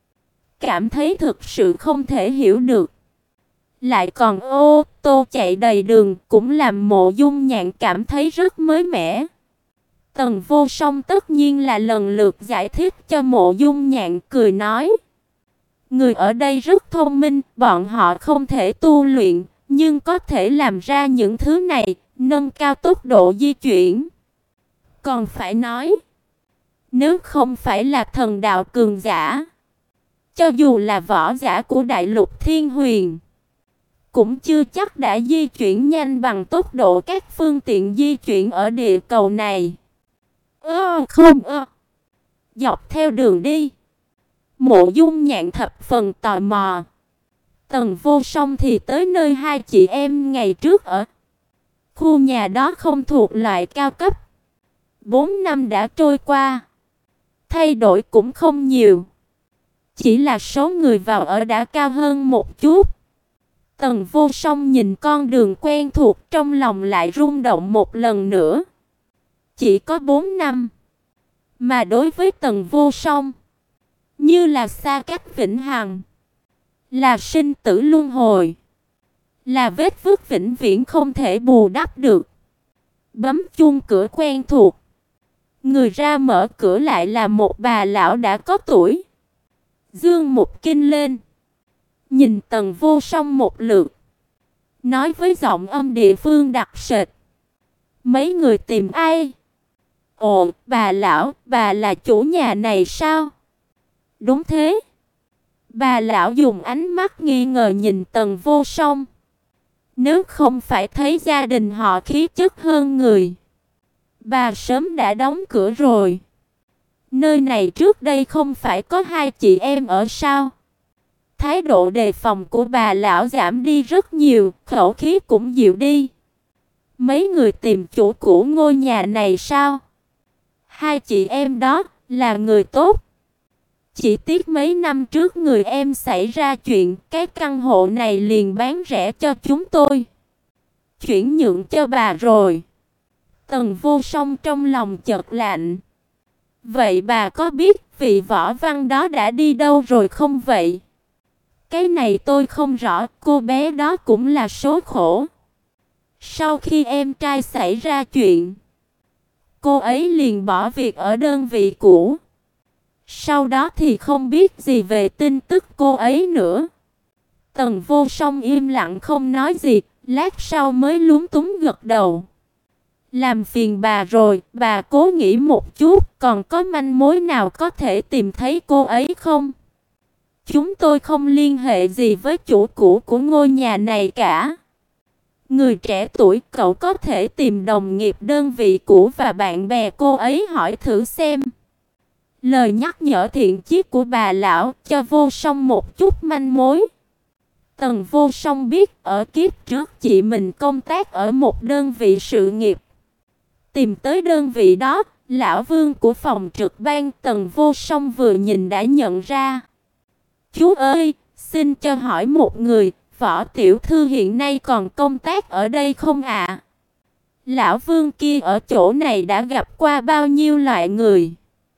Speaker 1: Cảm thấy thực sự không thể hiểu được. Lại còn ô tô chạy đầy đường cũng làm Mộ Dung Nhạn cảm thấy rất mới mẻ. Tần Vô Song tất nhiên là lần lượt giải thích cho Mộ Dung Nhạn, cười nói. Người ở đây rất thông minh, bọn họ không thể tu luyện, nhưng có thể làm ra những thứ này, nâng cao tốc độ di chuyển. Còn phải nói, nếu không phải là thần đạo cường giả, cho dù là võ giả của đại lục Thiên Huyền, cũng chưa chắc đã di chuyển nhanh bằng tốc độ các phương tiện di chuyển ở địa cầu này. Ơ không ơ. Dọc theo đường đi, Mộ Dung Nhạn thập phần tò mò. Tần Vô Song thì tới nơi hai chị em ngày trước ở. Khu nhà đó không thuộc loại cao cấp. Bốn năm đã trôi qua, thay đổi cũng không nhiều. Chỉ là số người vào ở đã cao hơn một chút. Tần Vô Song nhìn con đường quen thuộc, trong lòng lại rung động một lần nữa. Chỉ có bốn năm, mà đối với Tần Vô Song, như là xa cách vĩnh hằng, là sinh tử luân hồi, là vết vứt vĩnh viễn không thể bù đắp được. Bấm chuông cửa quen thuộc, người ra mở cửa lại là một bà lão đã có tuổi. Dương một kinh lên, nhìn Tần Vô Song một lượt, nói với giọng âm địa phương đặc sệt. Mấy người tìm ai? Ồ, bà lão, bà là chủ nhà này sao? Đúng thế. Bà lão dùng ánh mắt nghi ngờ nhìn Tần Vô Song. Nếu không phải thấy gia đình họ khí chất hơn người, bà sớm đã đóng cửa rồi. Nơi này trước đây không phải có hai chị em ở sao? Thái độ đề phòng của bà lão giảm đi rất nhiều, khẩu khí cũng dịu đi. Mấy người tìm chủ cũ ngôi nhà này sao? Hai chị em đó là người tốt. Chỉ tiếc mấy năm trước người em xảy ra chuyện, cái căn hộ này liền bán rẻ cho chúng tôi. Chuyển nhượng cho bà rồi. Tần Vô Song trong lòng chợt lạnh. Vậy bà có biết vị võ văn đó đã đi đâu rồi không vậy? Cái này tôi không rõ, cô bé đó cũng là số khổ. Sau khi em trai xảy ra chuyện, cô ấy liền bỏ việc ở đơn vị cũ. Sau đó thì không biết gì về tin tức cô ấy nữa. Tần Vô Song im lặng không nói gì, lát sau mới lúng túng gật đầu. Làm phiền bà rồi, bà cố nghĩ một chút, còn có manh mối nào có thể tìm thấy cô ấy không? Chúng tôi không liên hệ gì với chủ cũ của ngôi nhà này cả. Người trẻ tuổi, cậu có thể tìm đồng nghiệp đơn vị cũ và bạn bè cô ấy hỏi thử xem. Lời nhắc nhở thiện chí của bà lão cho Vô Song một chút manh mối. Tần Vô Song biết ở kiếp trước chị mình công tác ở một đơn vị sự nghiệp. Tìm tới đơn vị đó, lão Vương của phòng trực ban Tần Vô Song vừa nhìn đã nhận ra. Chú ơi, xin cho hỏi một người, Võ tiểu thư hiện nay còn công tác ở đây không ạ? Lão Vương kia ở chỗ này đã gặp qua bao nhiêu loại người.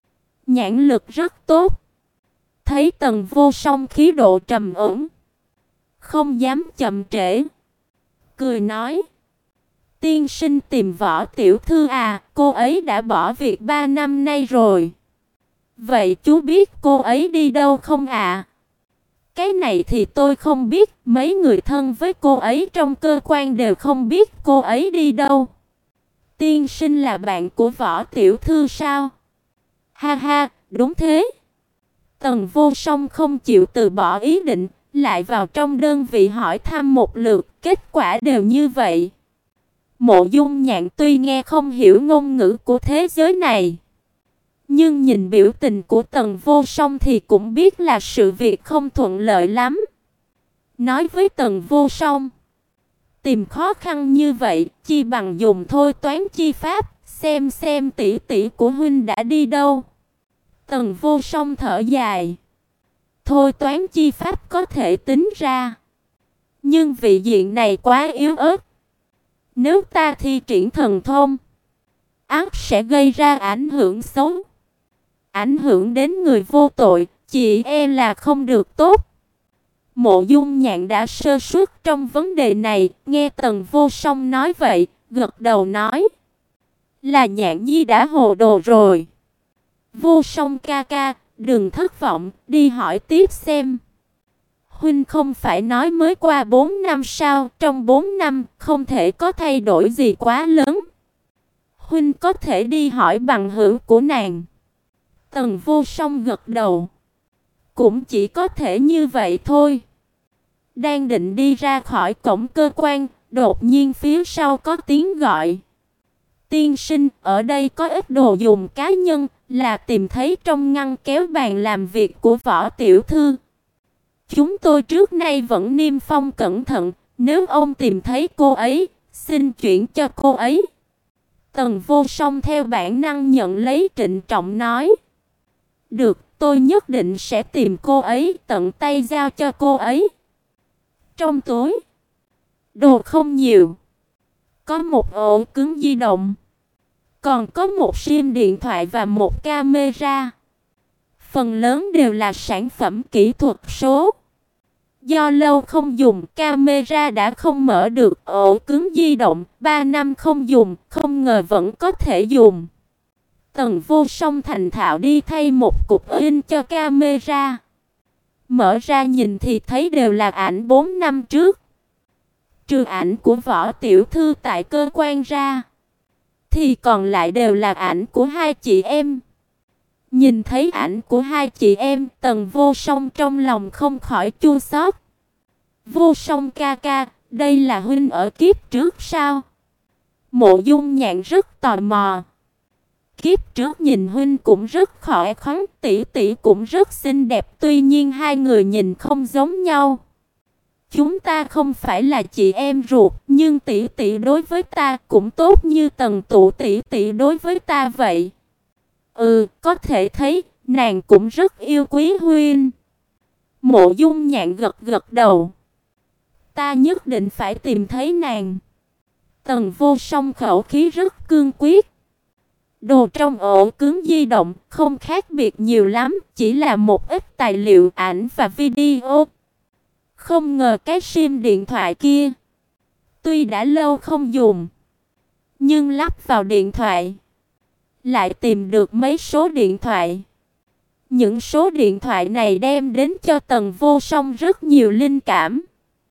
Speaker 1: Nhãn lực rất tốt. Thấy Tần Vô Song khí độ trầm ổn, không dám chậm trễ, cười nói. Tiên sinh tìm Võ tiểu thư à, cô ấy đã bỏ việc ba năm nay rồi. Vậy chú biết cô ấy đi đâu không ạ? Cái này thì tôi không biết, mấy người thân với cô ấy trong cơ quan đều không biết cô ấy đi đâu. Tiên sinh là bạn của Võ tiểu thư sao? Ha ha, đúng thế. Tần Vô Song không chịu từ bỏ ý định, lại vào trong đơn vị hỏi thăm một lượt, kết quả đều như vậy. Mộ Dung Nhạn tuy nghe không hiểu ngôn ngữ của thế giới này, nhưng nhìn biểu tình của Tần Vô Song thì cũng biết là sự việc không thuận lợi lắm. Nói với Tần Vô Song, tìm khó khăn như vậy, chi bằng dùng thôi toán chi pháp, xem xem tỷ tỷ của huynh đã đi đâu. Tần Vô Song thở dài, thôi toán chi pháp có thể tính ra, nhưng vị diện này quá yếu ớt. Nếu ta thi triển thần thông, ắt sẽ gây ra ảnh hưởng xấu, ảnh hưởng đến người vô tội, chỉ e là không được tốt. Mộ Dung Nhạn đã sơ suất trong vấn đề này, nghe Tần Vô Song nói vậy, gật đầu nói, là Nhạn Nhi đã hồ đồ rồi. Vô Song ca ca, đừng thất vọng, đi hỏi tiếp xem. Huynh không phải nói mới qua bốn năm sao, trong bốn năm không thể có thay đổi gì quá lớn. Huynh có thể đi hỏi bằng hữu của nàng. Tần Vô Song gật đầu, cũng chỉ có thể như vậy thôi. Đang định đi ra khỏi cổng cơ quan, đột nhiên phía sau có tiếng gọi. Tiên sinh, ở đây có ít đồ dùng cá nhân, là tìm thấy trong ngăn kéo bàn làm việc của Võ tiểu thư. Chúng tôi trước nay vẫn niêm phong cẩn thận, nếu ông tìm thấy cô ấy, xin chuyển cho cô ấy. Tần Vô Song theo bản năng nhận lấy, trịnh trọng nói, được, tôi nhất định sẽ tìm cô ấy, tận tay giao cho cô ấy. Trong túi, đồ không nhiều, có một ổ cứng di động, còn có một sim điện thoại và một camera. Phần lớn đều là sản phẩm kỹ thuật số. Do lâu không dùng, camera đã không mở được, ổ cứng di động, ba năm không dùng, không ngờ vẫn có thể dùng. Tần Vô Song thành thạo đi thay một cục in cho camera. Mở ra nhìn thì thấy đều là ảnh bốn năm trước. Trừ ảnh của Võ tiểu thư tại cơ quan ra, thì còn lại đều là ảnh của hai chị em. Nhìn thấy ảnh của hai chị em, Tần Vô Song trong lòng không khỏi chua xót. Vô Song ca ca, đây là huynh ở kiếp trước sao? Mộ Dung Nhạn rất tò mò. Kiếp trước nhìn huynh cũng rất khỏe khoắn, tỷ tỷ cũng rất xinh đẹp, tuy nhiên hai người nhìn không giống nhau. Chúng ta không phải là chị em ruột, nhưng tỷ tỷ đối với ta cũng tốt như Tần Tụ tỷ tỷ đối với ta vậy. Ừ, có thể thấy, nàng cũng rất yêu quý huynh. Mộ Dung Nhạn gật gật đầu. Ta nhất định phải tìm thấy nàng. Tần Vô Song khẩu khí rất cương quyết. Đồ trong ổ cứng di động không khác biệt nhiều lắm, chỉ là một ít tài liệu ảnh và video. Không ngờ cái sim điện thoại kia, tuy đã lâu không dùng, nhưng lắp vào điện thoại lại tìm được mấy số điện thoại. Những số điện thoại này đem đến cho Tần Vô Song rất nhiều linh cảm.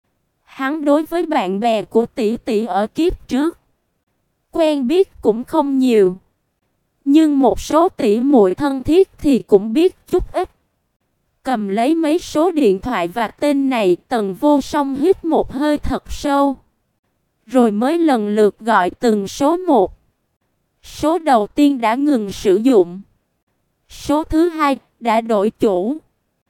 Speaker 1: Hắn đối với bạn bè của tỷ tỷ ở kiếp trước quen biết cũng không nhiều, nhưng một số tỷ muội thân thiết thì cũng biết chút ít. Cầm lấy mấy số điện thoại và tên này, Tần Vô Song hít một hơi thật sâu, rồi mới lần lượt gọi từng số một. Số đầu tiên đã ngừng sử dụng. Số thứ hai đã đổi chủ.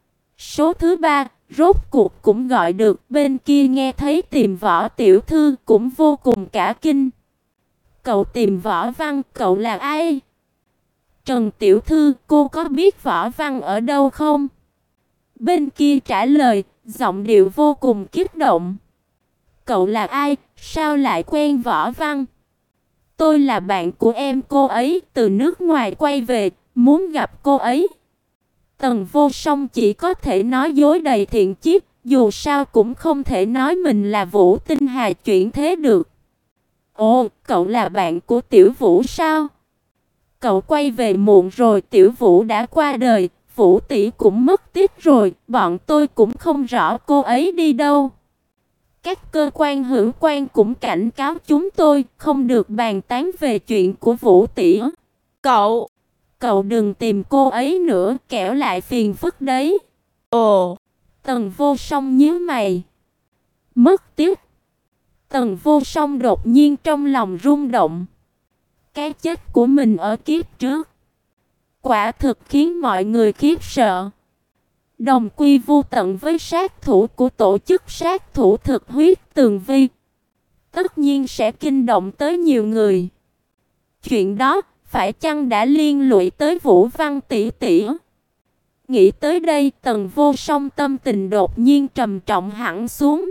Speaker 1: Số thứ ba rốt cuộc cũng gọi được. Bên kia nghe thấy tìm Võ tiểu thư cũng vô cùng cả kinh. Cậu tìm Võ Văn, cậu là ai? Trần tiểu thư, cô có biết Võ Văn ở đâu không? Bên kia trả lời, giọng điệu vô cùng kích động. Cậu là ai, sao lại quen Võ Văn? Tôi là bạn của em cô ấy, từ nước ngoài quay về, muốn gặp cô ấy. Tần Vô Song chỉ có thể nói dối đầy thiện chí, dù sao cũng không thể nói mình là Vũ Tinh Hà chuyển thế được. Ồ, cậu là bạn của Tiểu Vũ sao? Cậu quay về muộn rồi, Tiểu Vũ đã qua đời, Vũ tỷ cũng mất tích rồi, bọn tôi cũng không rõ cô ấy đi đâu. Các cơ quan hữu quan cũng cảnh cáo chúng tôi không được bàn tán về chuyện của Vũ tỷ. Cậu, cậu đừng tìm cô ấy nữa, kẻo lại phiền phức đấy. Ồ, Tần Vô Song nhíu mày. Mất tiếc. Tần Vô Song đột nhiên trong lòng rung động. Cái chết của mình ở kiếp trước quả thực khiến mọi người khiếp sợ. Đồng quy vu tận với sát thủ của tổ chức sát thủ thực huyết Tường Vi, tất nhiên sẽ kinh động tới nhiều người. Chuyện đó phải chăng đã liên lụy tới Vũ Văn tỷ tỷ? Nghĩ tới đây, Tần Vô Song tâm tình đột nhiên trầm trọng hẳn xuống.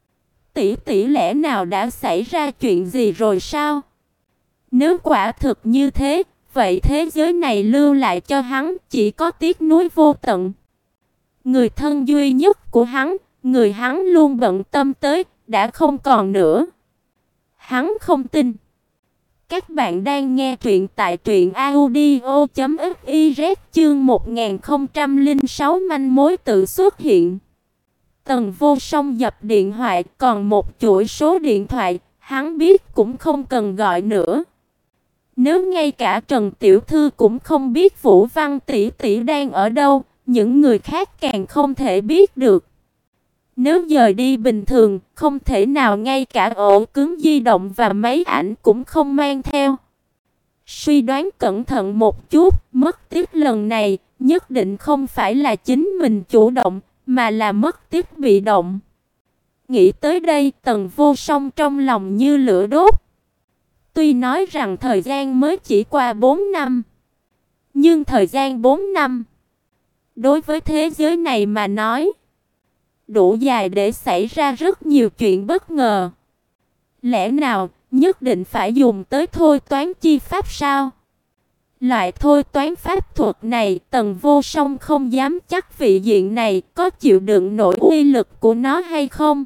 Speaker 1: Tỷ tỷ lẽ nào đã xảy ra chuyện gì rồi sao? Nếu quả thực như thế, vậy thế giới này lưu lại cho hắn chỉ có tiếc nuối vô tận. Người thân duy nhất của hắn, người hắn luôn bận tâm tới, đã không còn nữa. Hắn không tin. Các bạn đang nghe truyện tại truyện audio chấm fiz chương một nghìn không trăm lẻ sáu manh mối tự xuất hiện. Tần Vô Song dập điện thoại, còn một chuỗi số điện thoại, hắn biết cũng không cần gọi nữa. Nếu ngay cả Trần Tiểu Thư cũng không biết Vũ Văn tỷ tỷ đang ở đâu, những người khác càng không thể biết được. Nếu dời đi bình thường, không thể nào ngay cả ổ cứng di động và máy ảnh cũng không mang theo. Suy đoán cẩn thận một chút, mất tiếp lần này nhất định không phải là chính mình chủ động, mà là mất tiếp bị động. Nghĩ tới đây, Tần Vô Song trong lòng như lửa đốt. Tuy nói rằng thời gian mới chỉ qua bốn năm, nhưng thời gian bốn năm đối với thế giới này mà nói đủ dài để xảy ra rất nhiều chuyện bất ngờ. Lẽ nào nhất định phải dùng tới thôi toán chi pháp sao? Loại thôi toán pháp thuật này, Tần Vô Song không dám chắc vị diện này có chịu đựng nổi uy lực của nó hay không.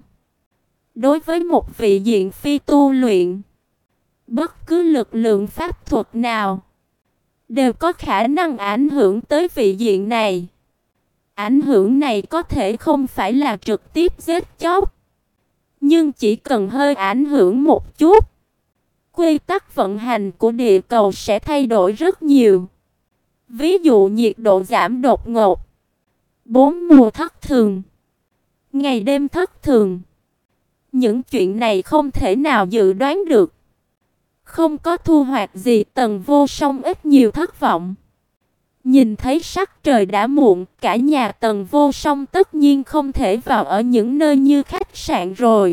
Speaker 1: Đối với một vị diện phi tu luyện, bất cứ lực lượng pháp thuật nào đều có khả năng ảnh hưởng tới vị diện này. Ảnh hưởng này có thể không phải là trực tiếp giết chóc, nhưng chỉ cần hơi ảnh hưởng một chút, quy tắc vận hành của địa cầu sẽ thay đổi rất nhiều. Ví dụ nhiệt độ giảm đột ngột, bốn mùa thất thường, ngày đêm thất thường. Những chuyện này không thể nào dự đoán được. Không có thu hoạch gì, Tần Vô Song ít nhiều thất vọng. Nhìn thấy sắc trời đã muộn, cả nhà Tần Vô Song tất nhiên không thể vào ở những nơi như khách sạn rồi.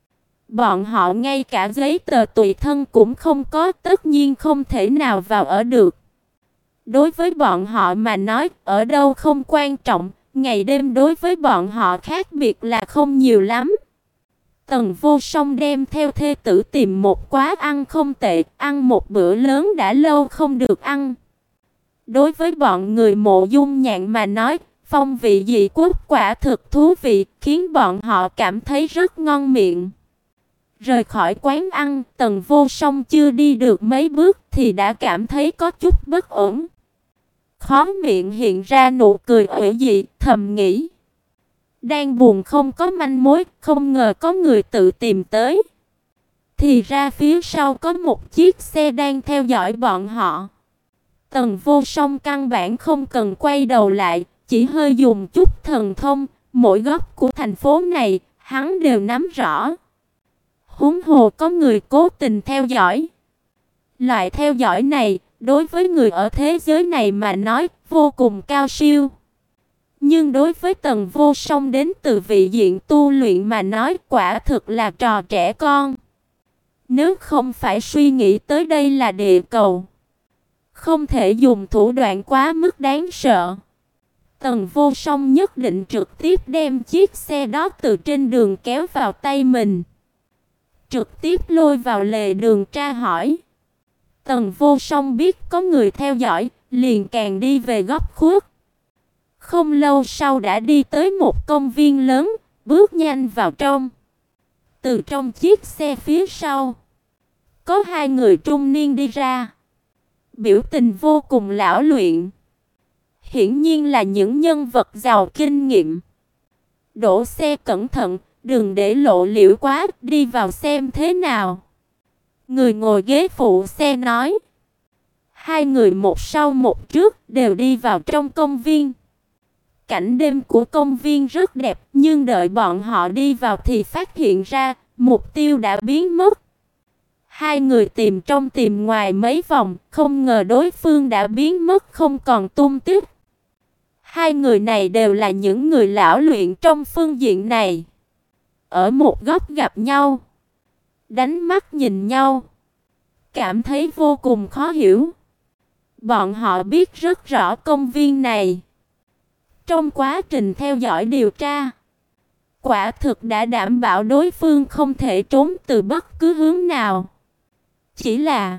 Speaker 1: Bọn họ ngay cả giấy tờ tùy thân cũng không có, tất nhiên không thể nào vào ở được. Đối với bọn họ mà nói, ở đâu không quan trọng, ngày đêm đối với bọn họ khác biệt là không nhiều lắm. Tần Vô Song đem theo thê tử tìm một quán ăn không tệ, ăn một bữa lớn đã lâu không được ăn. Đối với bọn người Mộ Dung Nhạn mà nói, phong vị dị quốc quả thực thú vị, khiến bọn họ cảm thấy rất ngon miệng. Rời khỏi quán ăn, Tần Vô Song chưa đi được mấy bước thì đã cảm thấy có chút bất ổn. Khóe miệng hiện ra nụ cười ủy dị, thầm nghĩ. Đang buồn không có manh mối, không ngờ có người tự tìm tới. Thì ra phía sau có một chiếc xe đang theo dõi bọn họ. Tần Vô Song căn bản không cần quay đầu lại, chỉ hơi dùng chút thần thông, mỗi góc của thành phố này, hắn đều nắm rõ. Huống hồ có người cố tình theo dõi. Loại theo dõi này, đối với người ở thế giới này mà nói, vô cùng cao siêu. Nhưng đối với Tần Vô Song đến từ vị diện tu luyện mà nói, quả thực là trò trẻ con. Nếu không phải suy nghĩ tới đây là địa cầu, không thể dùng thủ đoạn quá mức đáng sợ, Tần Vô Song nhất định trực tiếp đem chiếc xe đó từ trên đường kéo vào tay mình, trực tiếp lôi vào lề đường tra hỏi. Tần Vô Song biết có người theo dõi, liền càng đi về góc khuất. Không lâu sau đã đi tới một công viên lớn, bước nhanh vào trong. Từ trong chiếc xe phía sau, có hai người trung niên đi ra, biểu tình vô cùng lão luyện. Hiển nhiên là những nhân vật giàu kinh nghiệm. Đỗ xe cẩn thận, đừng để lộ liễu quá, đi vào xem thế nào. Người ngồi ghế phụ xe nói. Hai người một sau một trước đều đi vào trong công viên. cảnh đêm của công viên rất đẹp, nhưng đợi bọn họ đi vào thì phát hiện ra mục tiêu đã biến mất. Hai người tìm trong tìm ngoài mấy vòng, không ngờ đối phương đã biến mất không còn tung tích. Hai người này đều là những người lão luyện trong phương diện này. Ở một góc gặp nhau, đánh mắt nhìn nhau, cảm thấy vô cùng khó hiểu. Bọn họ biết rất rõ công viên này. Trong quá trình theo dõi điều tra, quả thực đã đảm bảo đối phương không thể trốn từ bất cứ hướng nào. Chỉ là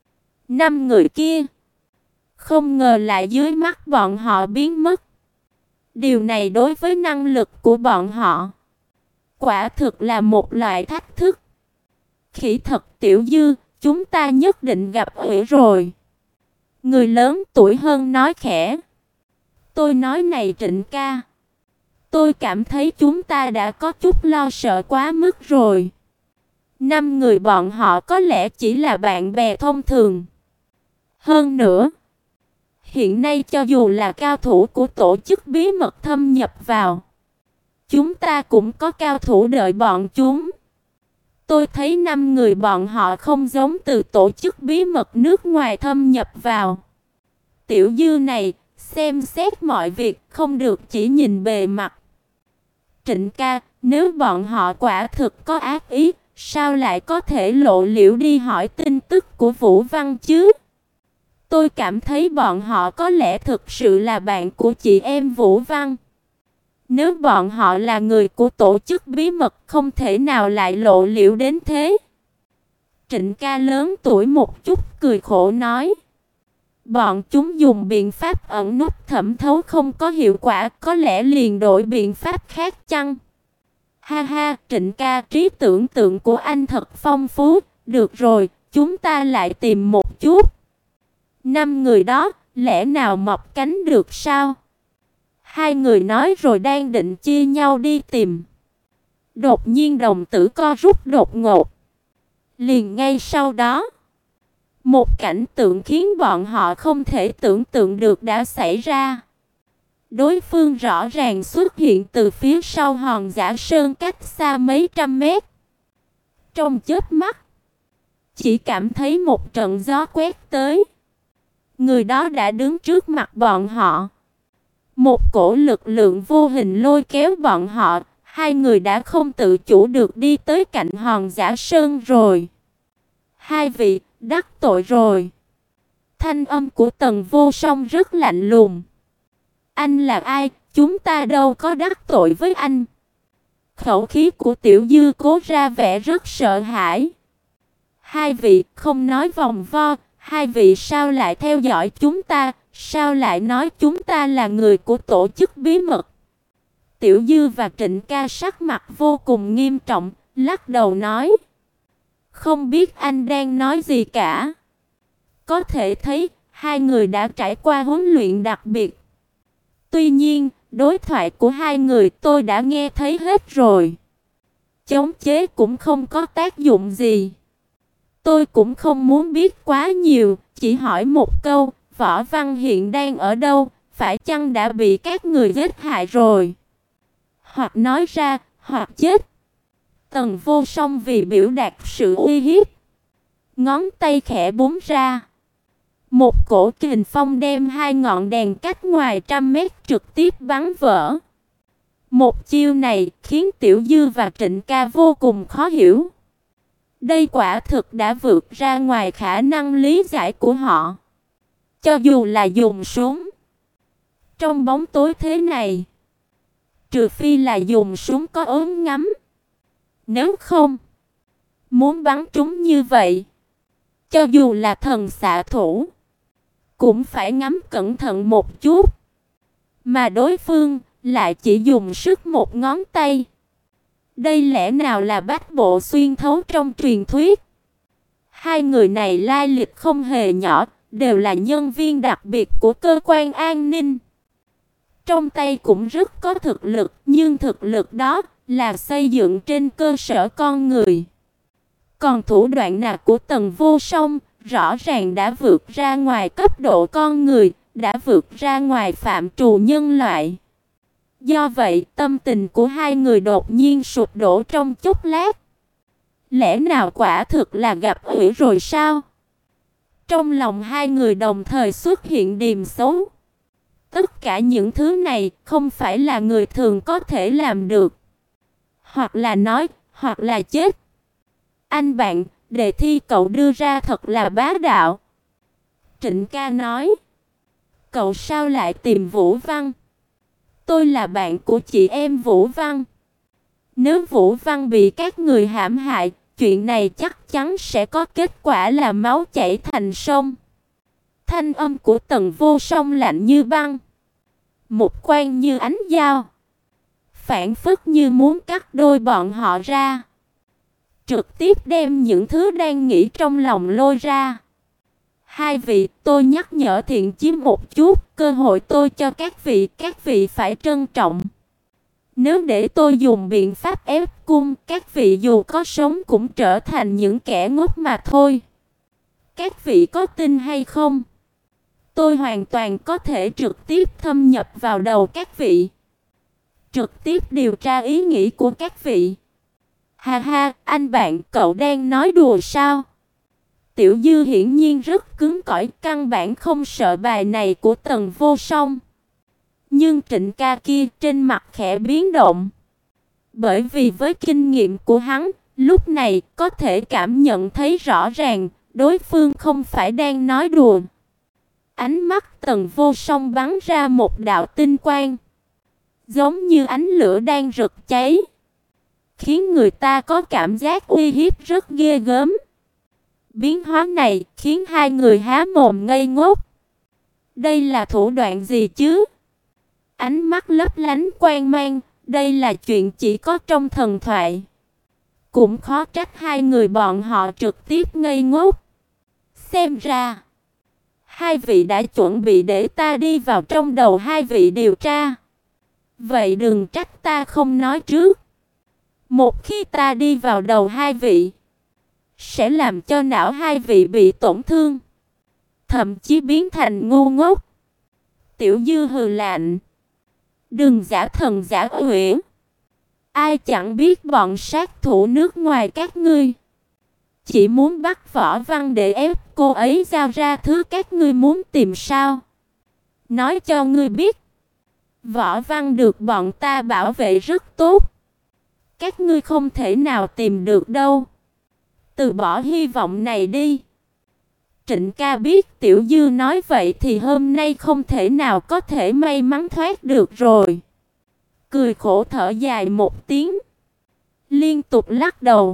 Speaker 1: năm người kia không ngờ lại dưới mắt bọn họ biến mất. Điều này đối với năng lực của bọn họ quả thực là một loại thách thức. Khỉ thật Tiểu Dư, chúng ta nhất định gặp ủy rồi. Người lớn tuổi hơn nói khẽ. Tôi nói này Trịnh ca, tôi cảm thấy chúng ta đã có chút lo sợ quá mức rồi. Năm người bọn họ có lẽ chỉ là bạn bè thông thường. Hơn nữa, hiện nay cho dù là cao thủ của tổ chức bí mật thâm nhập vào, chúng ta cũng có cao thủ đợi bọn chúng. Tôi thấy năm người bọn họ không giống từ tổ chức bí mật nước ngoài thâm nhập vào. Tiểu Dư này, xem xét mọi việc không được chỉ nhìn bề mặt. Trịnh ca, nếu bọn họ quả thực có ác ý, sao lại có thể lộ liễu đi hỏi tin tức của Vũ Văn chứ? Tôi cảm thấy bọn họ có lẽ thực sự là bạn của chị em Vũ Văn. Nếu bọn họ là người của tổ chức bí mật không thể nào lại lộ liễu đến thế. Trịnh ca lớn tuổi một chút cười khổ nói. Bọn chúng dùng biện pháp ẩn núp thẩm thấu không có hiệu quả, có lẽ liền đổi biện pháp khác chăng? Ha ha, Trịnh ca, trí tưởng tượng của anh thật phong phú. Được rồi, chúng ta lại tìm một chút. Năm người đó, lẽ nào mọc cánh được sao? Hai người nói rồi đang định chia nhau đi tìm. Đột nhiên đồng tử co rút đột ngột. Liền ngay sau đó, một cảnh tượng khiến bọn họ không thể tưởng tượng được đã xảy ra. Đối phương rõ ràng xuất hiện từ phía sau hòn Giả Sơn cách xa mấy trăm mét. Trong chớp mắt, chỉ cảm thấy một trận gió quét tới. Người đó đã đứng trước mặt bọn họ. Một cổ lực lượng vô hình lôi kéo bọn họ, hai người đã không tự chủ được đi tới cạnh hòn Giả Sơn rồi. Hai vị, đắc tội rồi. Thanh âm của Tần Vô Song rất lạnh lùng. Anh là ai? Chúng ta đâu có đắc tội với anh. Khẩu khí của Tiểu Dư cố ra vẻ rất sợ hãi. Hai vị không nói vòng vo, hai vị sao lại theo dõi chúng ta, sao lại nói chúng ta là người của tổ chức bí mật? Tiểu Dư và Trịnh ca sắc mặt vô cùng nghiêm trọng, lắc đầu nói. Không biết anh đang nói gì cả. Có thể thấy, hai người đã trải qua huấn luyện đặc biệt. Tuy nhiên, đối thoại của hai người tôi đã nghe thấy hết rồi. Chống chế cũng không có tác dụng gì. Tôi cũng không muốn biết quá nhiều, chỉ hỏi một câu, Võ Văn hiện đang ở đâu, phải chăng đã bị các người giết hại rồi? Hoặc nói ra, hoặc chết. Tần Vô Song vì biểu đạt sự uy hiếp, ngón tay khẽ búng ra. Một cổ kình phong đem hai ngọn đèn cách ngoài trăm mét trực tiếp bắn vỡ. Một chiêu này khiến Tiểu Dư và Trịnh ca vô cùng khó hiểu. Đây quả thực đã vượt ra ngoài khả năng lý giải của họ. Cho dù là dùng súng, trong bóng tối thế này, trừ phi là dùng súng có ốm ngắm. Nếu không, muốn bắn trúng như vậy, cho dù là thần xạ thủ, cũng phải ngắm cẩn thận một chút. Mà đối phương lại chỉ dùng sức một ngón tay. Đây lẽ nào là bách bộ xuyên thấu trong truyền thuyết? Hai người này lai lịch không hề nhỏ, đều là nhân viên đặc biệt của cơ quan an ninh. Trong tay cũng rất có thực lực, nhưng thực lực đó là xây dựng trên cơ sở con người. Còn thủ đoạn nào của Tần Vô Song rõ ràng đã vượt ra ngoài cấp độ con người, đã vượt ra ngoài phạm trù nhân loại. Do vậy, tâm tình của hai người đột nhiên sụp đổ trong chốc lát. Lẽ nào quả thực là gặp ủy rồi sao? Trong lòng hai người đồng thời xuất hiện điềm xấu. Tất cả những thứ này không phải là người thường có thể làm được. Hoặc là nói, hoặc là chết. Anh bạn, đề thi cậu đưa ra thật là bá đạo. Trịnh ca nói. Cậu sao lại tìm Vũ Văn? Tôi là bạn của chị em Vũ Văn. Nếu Vũ Văn bị các người hãm hại, chuyện này chắc chắn sẽ có kết quả là máu chảy thành sông. Thanh âm của Tần Vô Song lạnh như băng, một quan như ánh dao, phảng phất như muốn cắt đôi bọn họ ra, trực tiếp đem những thứ đang nghĩ trong lòng lôi ra. Hai vị, tôi nhắc nhở Thiện Chí một chút, cơ hội tôi cho các vị, các vị phải trân trọng. Nếu để tôi dùng biện pháp ép cung, các vị dù có sống cũng trở thành những kẻ ngốc mà thôi. Các vị có tin hay không? Tôi hoàn toàn có thể trực tiếp thâm nhập vào đầu các vị, trực tiếp điều tra ý nghĩ của các vị. Ha ha, anh bạn, cậu đang nói đùa sao? Tiểu Dư hiển nhiên rất cứng cỏi, căn bản không sợ bài này của Tần Vô Song. Nhưng Trịnh ca kia trên mặt khẽ biến động. Bởi vì với kinh nghiệm của hắn, lúc này có thể cảm nhận thấy rõ ràng, đối phương không phải đang nói đùa. Ánh mắt Tần Vô Song bắn ra một đạo tinh quang, giống như ánh lửa đang rực cháy, khiến người ta có cảm giác uy hiếp rất ghê gớm. Biến hóa này khiến hai người há mồm ngây ngốc. Đây là thủ đoạn gì chứ? Ánh mắt lấp lánh quang mang, đây là chuyện chỉ có trong thần thoại. Cũng khó trách hai người bọn họ trực tiếp ngây ngốc. Xem ra, hai vị đã chuẩn bị để ta đi vào trong đầu hai vị điều tra. Vậy đừng trách ta không nói trước. Một khi ta đi vào đầu hai vị, sẽ làm cho não hai vị bị tổn thương, thậm chí biến thành ngu ngốc. Tiểu Dư hừ lạnh. Đừng giả thần giả quỷ. Ai chẳng biết bọn sát thủ nước ngoài các ngươi chỉ muốn bắt Võ Văn để ép cô ấy giao ra thứ các ngươi muốn tìm sao? Nói cho ngươi biết, Võ Văn được bọn ta bảo vệ rất tốt. Các ngươi không thể nào tìm được đâu. Từ bỏ hy vọng này đi. Trịnh ca biết Tiểu Dư nói vậy thì hôm nay không thể nào có thể may mắn thoát được rồi. Cười khổ thở dài một tiếng, liên tục lắc đầu.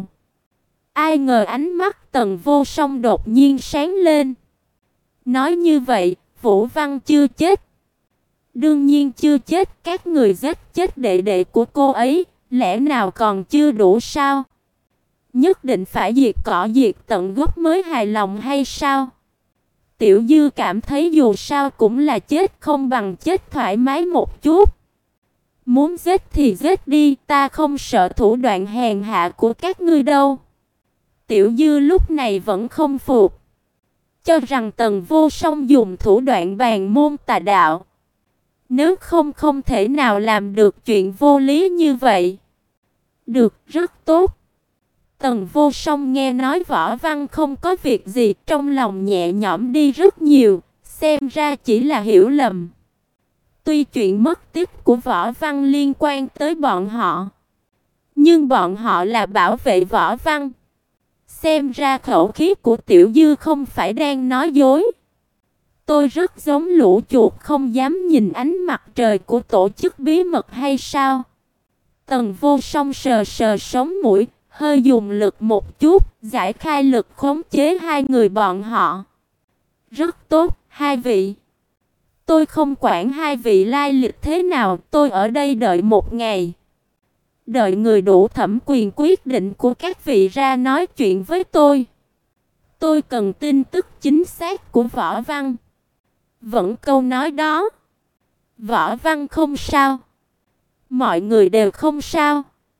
Speaker 1: Ai ngờ ánh mắt Tần Vô Song đột nhiên sáng lên. Nói như vậy, Vũ Văn chưa chết. Đương nhiên chưa chết, các người giết chết đệ đệ của cô ấy, lẽ nào còn chưa đủ sao? Nhất định phải diệt cỏ diệt tận gốc mới hài lòng hay sao? Tiểu Dư cảm thấy dù sao cũng là chết không bằng chết thoải mái một chút. Muốn giết thì giết đi, ta không sợ thủ đoạn hèn hạ của các ngươi đâu. Tiểu Dư lúc này vẫn không phục, cho rằng Tần Vô Song dùng thủ đoạn bàn môn tà đạo. Nếu không không thể nào làm được chuyện vô lý như vậy. Được, rất tốt. Tần Vô Song nghe nói Võ Văn không có việc gì, trong lòng nhẹ nhõm đi rất nhiều, xem ra chỉ là hiểu lầm. Tuy chuyện mất tích của Võ Văn liên quan tới bọn họ, nhưng bọn họ là bảo vệ Võ Văn. Xem ra khẩu khí của Tiểu Dư không phải đang nói dối. Tôi rất giống lũ chuột không dám nhìn ánh mặt trời của tổ chức bí mật hay sao? Tần Vô Song sờ sờ sống mũi, hơi dùng lực một chút, giải khai lực khống chế hai người bọn họ. Rất tốt, hai vị. Tôi không quản hai vị lai lịch thế nào, tôi ở đây đợi một ngày. Đợi người đủ thẩm quyền quyết định của các vị ra nói chuyện với tôi. Tôi cần tin tức chính xác của Võ Văn. Vẫn câu nói đó. Võ Văn không sao. Mọi người đều không sao.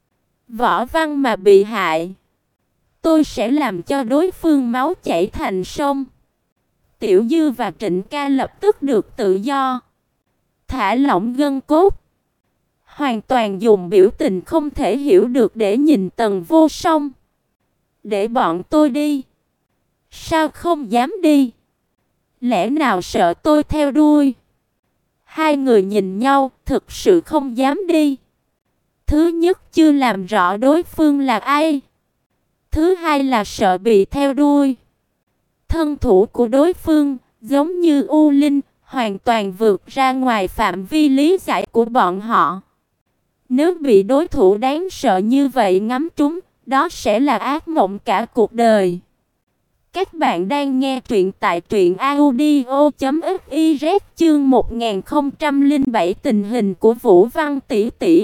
Speaker 1: Võ Văn mà bị hại, tôi sẽ làm cho đối phương máu chảy thành sông. Tiểu Dư và Trịnh ca lập tức được tự do, thả lỏng gân cốt. hoàn toàn dùng biểu tình không thể hiểu được để nhìn Tần Vô Song. Để bọn tôi đi. Sao không dám đi? Lẽ nào sợ tôi theo đuôi? Hai người nhìn nhau, thực sự không dám đi. Thứ nhất chưa làm rõ đối phương là ai. Thứ hai là sợ bị theo đuôi. Thân thủ của đối phương, giống như U Linh, hoàn toàn vượt ra ngoài phạm vi lý giải của bọn họ. Nếu bị đối thủ đáng sợ như vậy ngắm trúng, đó sẽ là ác mộng cả cuộc đời. Các bạn đang nghe truyện tại truyện audio chấm fiz chương một nghìn không trăm lẻ bảy tình hình của Vũ Văn tỷ tỷ.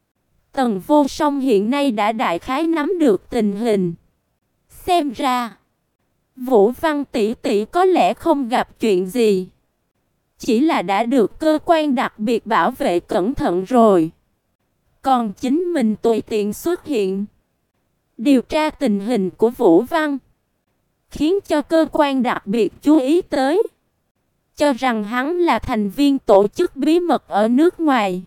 Speaker 1: Tần Vô Song hiện nay đã đại khái nắm được tình hình. Xem ra, Vũ Văn tỷ tỷ có lẽ không gặp chuyện gì. Chỉ là đã được cơ quan đặc biệt bảo vệ cẩn thận rồi. Còn chính mình tùy tiện xuất hiện, điều tra tình hình của Vũ Văn, khiến cho cơ quan đặc biệt chú ý tới, cho rằng hắn là thành viên tổ chức bí mật ở nước ngoài.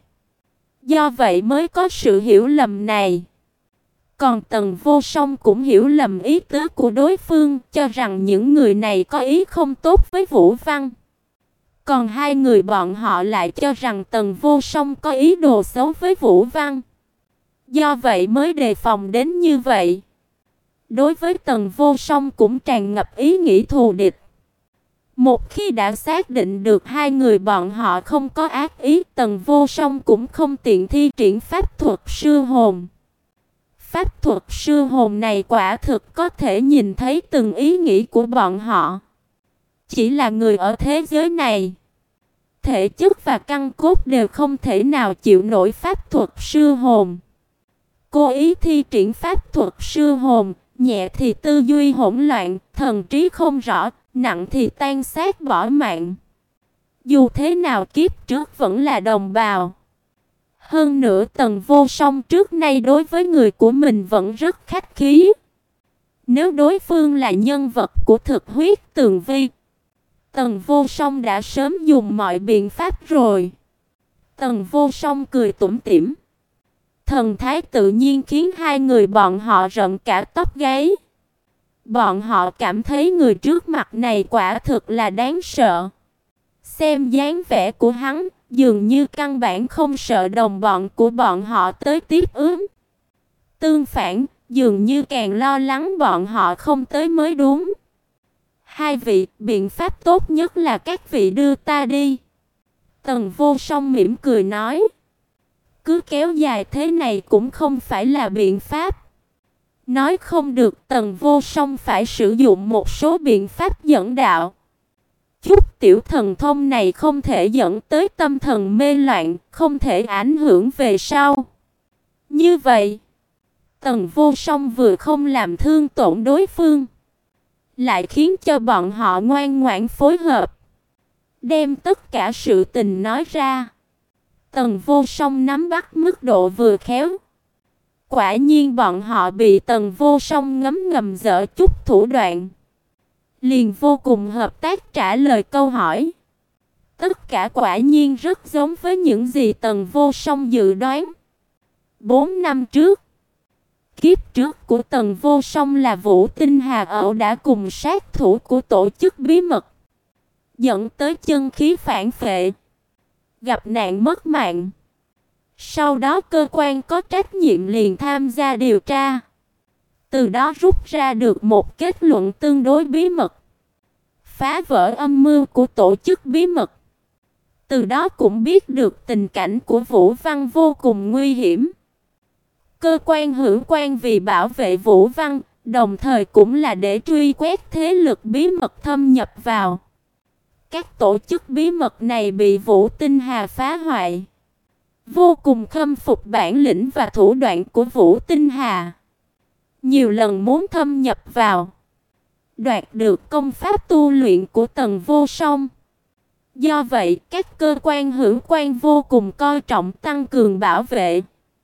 Speaker 1: Do vậy mới có sự hiểu lầm này. Còn Tần Vô Song cũng hiểu lầm ý tứ của đối phương, cho rằng những người này có ý không tốt với Vũ Văn. Còn hai người bọn họ lại cho rằng Tần Vô Song có ý đồ xấu với Vũ Văn. Do vậy mới đề phòng đến như vậy. Đối với Tần Vô Song cũng tràn ngập ý nghĩ thù địch. Một khi đã xác định được hai người bọn họ không có ác ý, Tần Vô Song cũng không tiện thi triển pháp thuật sư hồn. Pháp thuật sư hồn này quả thực có thể nhìn thấy từng ý nghĩ của bọn họ. Chỉ là người ở thế giới này, thể chất và căn cốt đều không thể nào chịu nổi pháp thuật sư hồn. Cố ý thi triển pháp thuật sư hồn, nhẹ thì tư duy hỗn loạn, thần trí không rõ, nặng thì tan xác bỏ mạng. Dù thế nào kiếp trước vẫn là đồng bào. Hơn nữa Tần Vô Song trước nay đối với người của mình vẫn rất khách khí. Nếu đối phương là nhân vật của thực huyết tường vi, Tần Vô Song đã sớm dùng mọi biện pháp rồi. Tần Vô Song cười tủm tỉm, thần thái tự nhiên khiến hai người bọn họ rợn cả tóc gáy. Bọn họ cảm thấy người trước mặt này quả thực là đáng sợ. Xem dáng vẻ của hắn, dường như căn bản không sợ đồng bọn của bọn họ tới tiếp ứng. Tương phản, dường như càng lo lắng bọn họ không tới mới đúng. Hai vị, biện pháp tốt nhất là các vị đưa ta đi. Tần Vô Song mỉm cười nói. Cứ kéo dài thế này cũng không phải là biện pháp. Nói không được, Tần Vô Song phải sử dụng một số biện pháp dẫn đạo. Chút tiểu thần thông này không thể dẫn tới tâm thần mê loạn, không thể ảnh hưởng về sau. Như vậy, Tần Vô Song vừa không làm thương tổn đối phương, lại khiến cho bọn họ ngoan ngoãn phối hợp, đem tất cả sự tình nói ra. Tần Vô Song nắm bắt mức độ vừa khéo. Quả nhiên bọn họ bị Tần Vô Song ngấm ngầm dở chút thủ đoạn, liền vô cùng hợp tác trả lời câu hỏi. Tất cả quả nhiên rất giống với những gì Tần Vô Song dự đoán. Bốn năm trước, kiếp trước của Tần Vô Song là Vũ Tinh Hà ẩu đã cùng sát thủ của tổ chức bí mật, dẫn tới chân khí phản phệ, gặp nạn mất mạng. Sau đó cơ quan có trách nhiệm liền tham gia điều tra. Từ đó rút ra được một kết luận tương đối bí mật, phá vỡ âm mưu của tổ chức bí mật. Từ đó cũng biết được tình cảnh của Vũ Văn vô cùng nguy hiểm. Cơ quan hữu quan vì bảo vệ Vũ Văn, đồng thời cũng là để truy quét thế lực bí mật thâm nhập vào. Các tổ chức bí mật này bị Vũ Tinh Hà phá hoại. Vô cùng khâm phục bản lĩnh và thủ đoạn của Vũ Tinh Hà. Nhiều lần muốn thâm nhập vào, đoạt được công pháp tu luyện của Tần Vô Song. Do vậy, các cơ quan hữu quan vô cùng coi trọng tăng cường bảo vệ.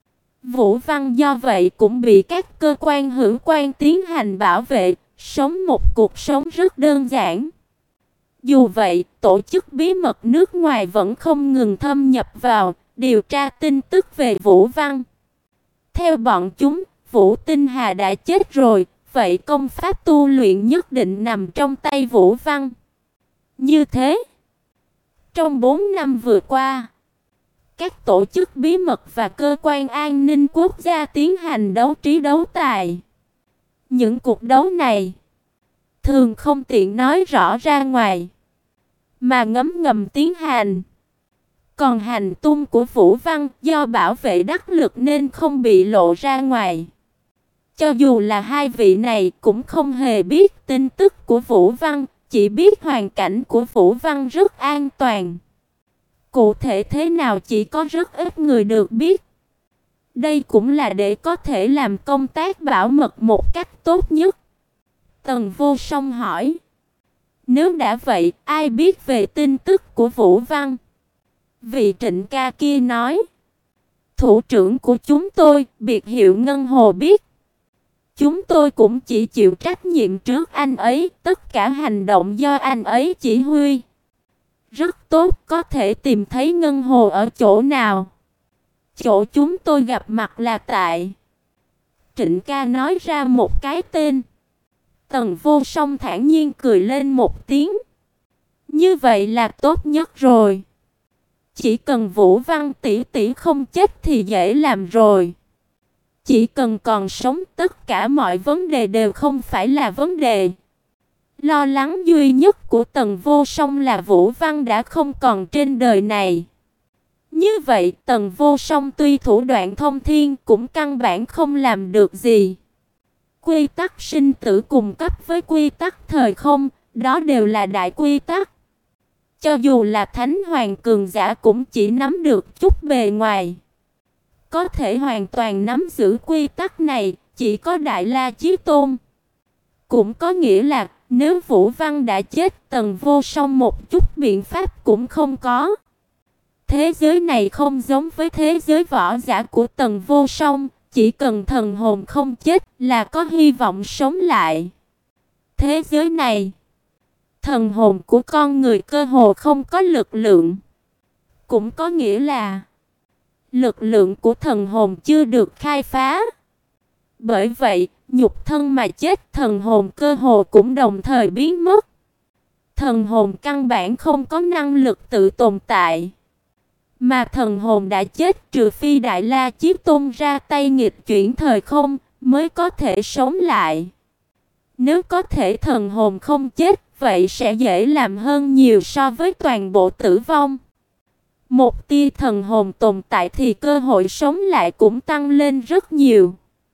Speaker 1: Vũ Văn do vậy cũng bị các cơ quan hữu quan tiến hành bảo vệ, sống một cuộc sống rất đơn giản. Dù vậy, tổ chức bí mật nước ngoài vẫn không ngừng thâm nhập vào, điều tra tin tức về Vũ Văn. Theo bọn chúng, Vũ Tinh Hà đã chết rồi, vậy công pháp tu luyện nhất định nằm trong tay Vũ Văn. Như thế, trong bốn năm vừa qua, các tổ chức bí mật và cơ quan an ninh quốc gia tiến hành đấu trí đấu tài. Những cuộc đấu này thường không tiện nói rõ ra ngoài, mà ngấm ngầm tiến hành. Còn hành tung của Vũ Văn do bảo vệ đắc lực nên không bị lộ ra ngoài. Cho dù là hai vị này cũng không hề biết tin tức của Vũ Văn, chỉ biết hoàn cảnh của Vũ Văn rất an toàn. Cụ thể thế nào chỉ có rất ít người được biết. Đây cũng là để có thể làm công tác bảo mật một cách tốt nhất. Tần Vô Song hỏi. Nếu đã vậy, ai biết về tin tức của Vũ Văn? Vị Trịnh ca kia nói. Thủ trưởng của chúng tôi, biệt hiệu Ngân Hồ biết. Chúng tôi cũng chỉ chịu trách nhiệm trước anh ấy, tất cả hành động do anh ấy chỉ huy. Rất tốt, có thể tìm thấy Ngân Hồ ở chỗ nào? Chỗ chúng tôi gặp mặt là tại... Trịnh ca nói ra một cái tên. Tần Vô Song thản nhiên cười lên một tiếng. Như vậy là tốt nhất rồi. Chỉ cần Vũ Văn tỷ tỷ không chết thì dễ làm rồi. Chỉ cần còn sống, tất cả mọi vấn đề đều không phải là vấn đề. Lo lắng duy nhất của Tần Vô Song là Vũ Văn đã không còn trên đời này. Như vậy, Tần Vô Song tuy thủ đoạn thông thiên cũng căn bản không làm được gì. Quy tắc sinh tử cùng cấp với quy tắc thời không, đó đều là đại quy tắc. Cho dù là Thánh Hoàng cường giả cũng chỉ nắm được chút bề ngoài. Có thể hoàn toàn nắm giữ quy tắc này, chỉ có Đại La Chí Tôn. Cũng có nghĩa là, nếu Vũ Văn đã chết, Tần Vô Song một chút biện pháp cũng không có. Thế giới này không giống với thế giới võ giả của Tần Vô Song, chỉ cần thần hồn không chết là có hy vọng sống lại. Thế giới này, thần hồn của con người cơ hồ không có lực lượng. Cũng có nghĩa là lực lượng của thần hồn chưa được khai phá. Bởi vậy, nhục thân mà chết, thần hồn cơ hồ cũng đồng thời biến mất. Thần hồn căn bản không có năng lực tự tồn tại. Mà thần hồn đã chết, trừ phi Đại La Chí Tôn ra tay nghịch chuyển thời không, mới có thể sống lại. Nếu có thể thần hồn không chết, vậy sẽ dễ làm hơn nhiều so với toàn bộ tử vong. Một tia thần hồn tồn tại thì cơ hội sống lại cũng tăng lên rất nhiều.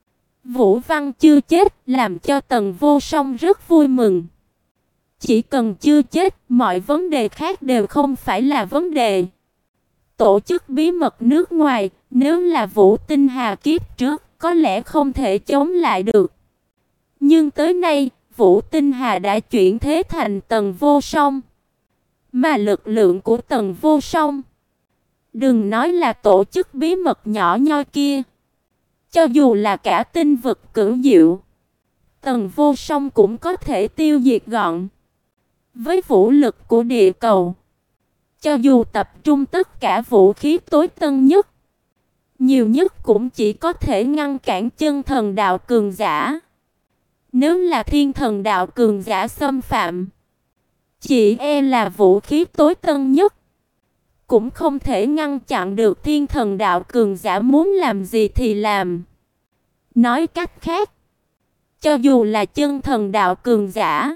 Speaker 1: Vũ Văn chưa chết, làm cho Tần Vô Song rất vui mừng. Chỉ cần chưa chết, mọi vấn đề khác đều không phải là vấn đề. Tổ chức bí mật nước ngoài, nếu là Vũ Tinh Hà kiếp trước, có lẽ không thể chống lại được. Nhưng tới nay, Vũ Tinh Hà đã chuyển thế thành Tần Vô Song. Mà lực lượng của Tần Vô Song, đừng nói là tổ chức bí mật nhỏ nhoi kia, cho dù là cả tinh vực cửu diệu, Tần Vô Song cũng có thể tiêu diệt gọn. Với vũ lực của địa cầu, cho dù tập trung tất cả vũ khí tối tân nhất, nhiều nhất cũng chỉ có thể ngăn cản chân thần đạo cường giả. Nếu là thiên thần đạo cường giả xâm phạm, chỉ e là vũ khí tối tân nhất cũng không thể ngăn chặn được thiên thần đạo cường giả muốn làm gì thì làm. Nói cách khác, cho dù là chân thần đạo cường giả,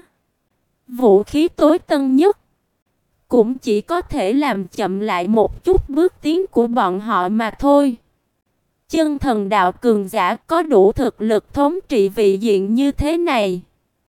Speaker 1: vũ khí tối tân nhất cũng chỉ có thể làm chậm lại một chút bước tiến của bọn họ mà thôi. Chân thần đạo cường giả có đủ thực lực thống trị vị diện như thế này,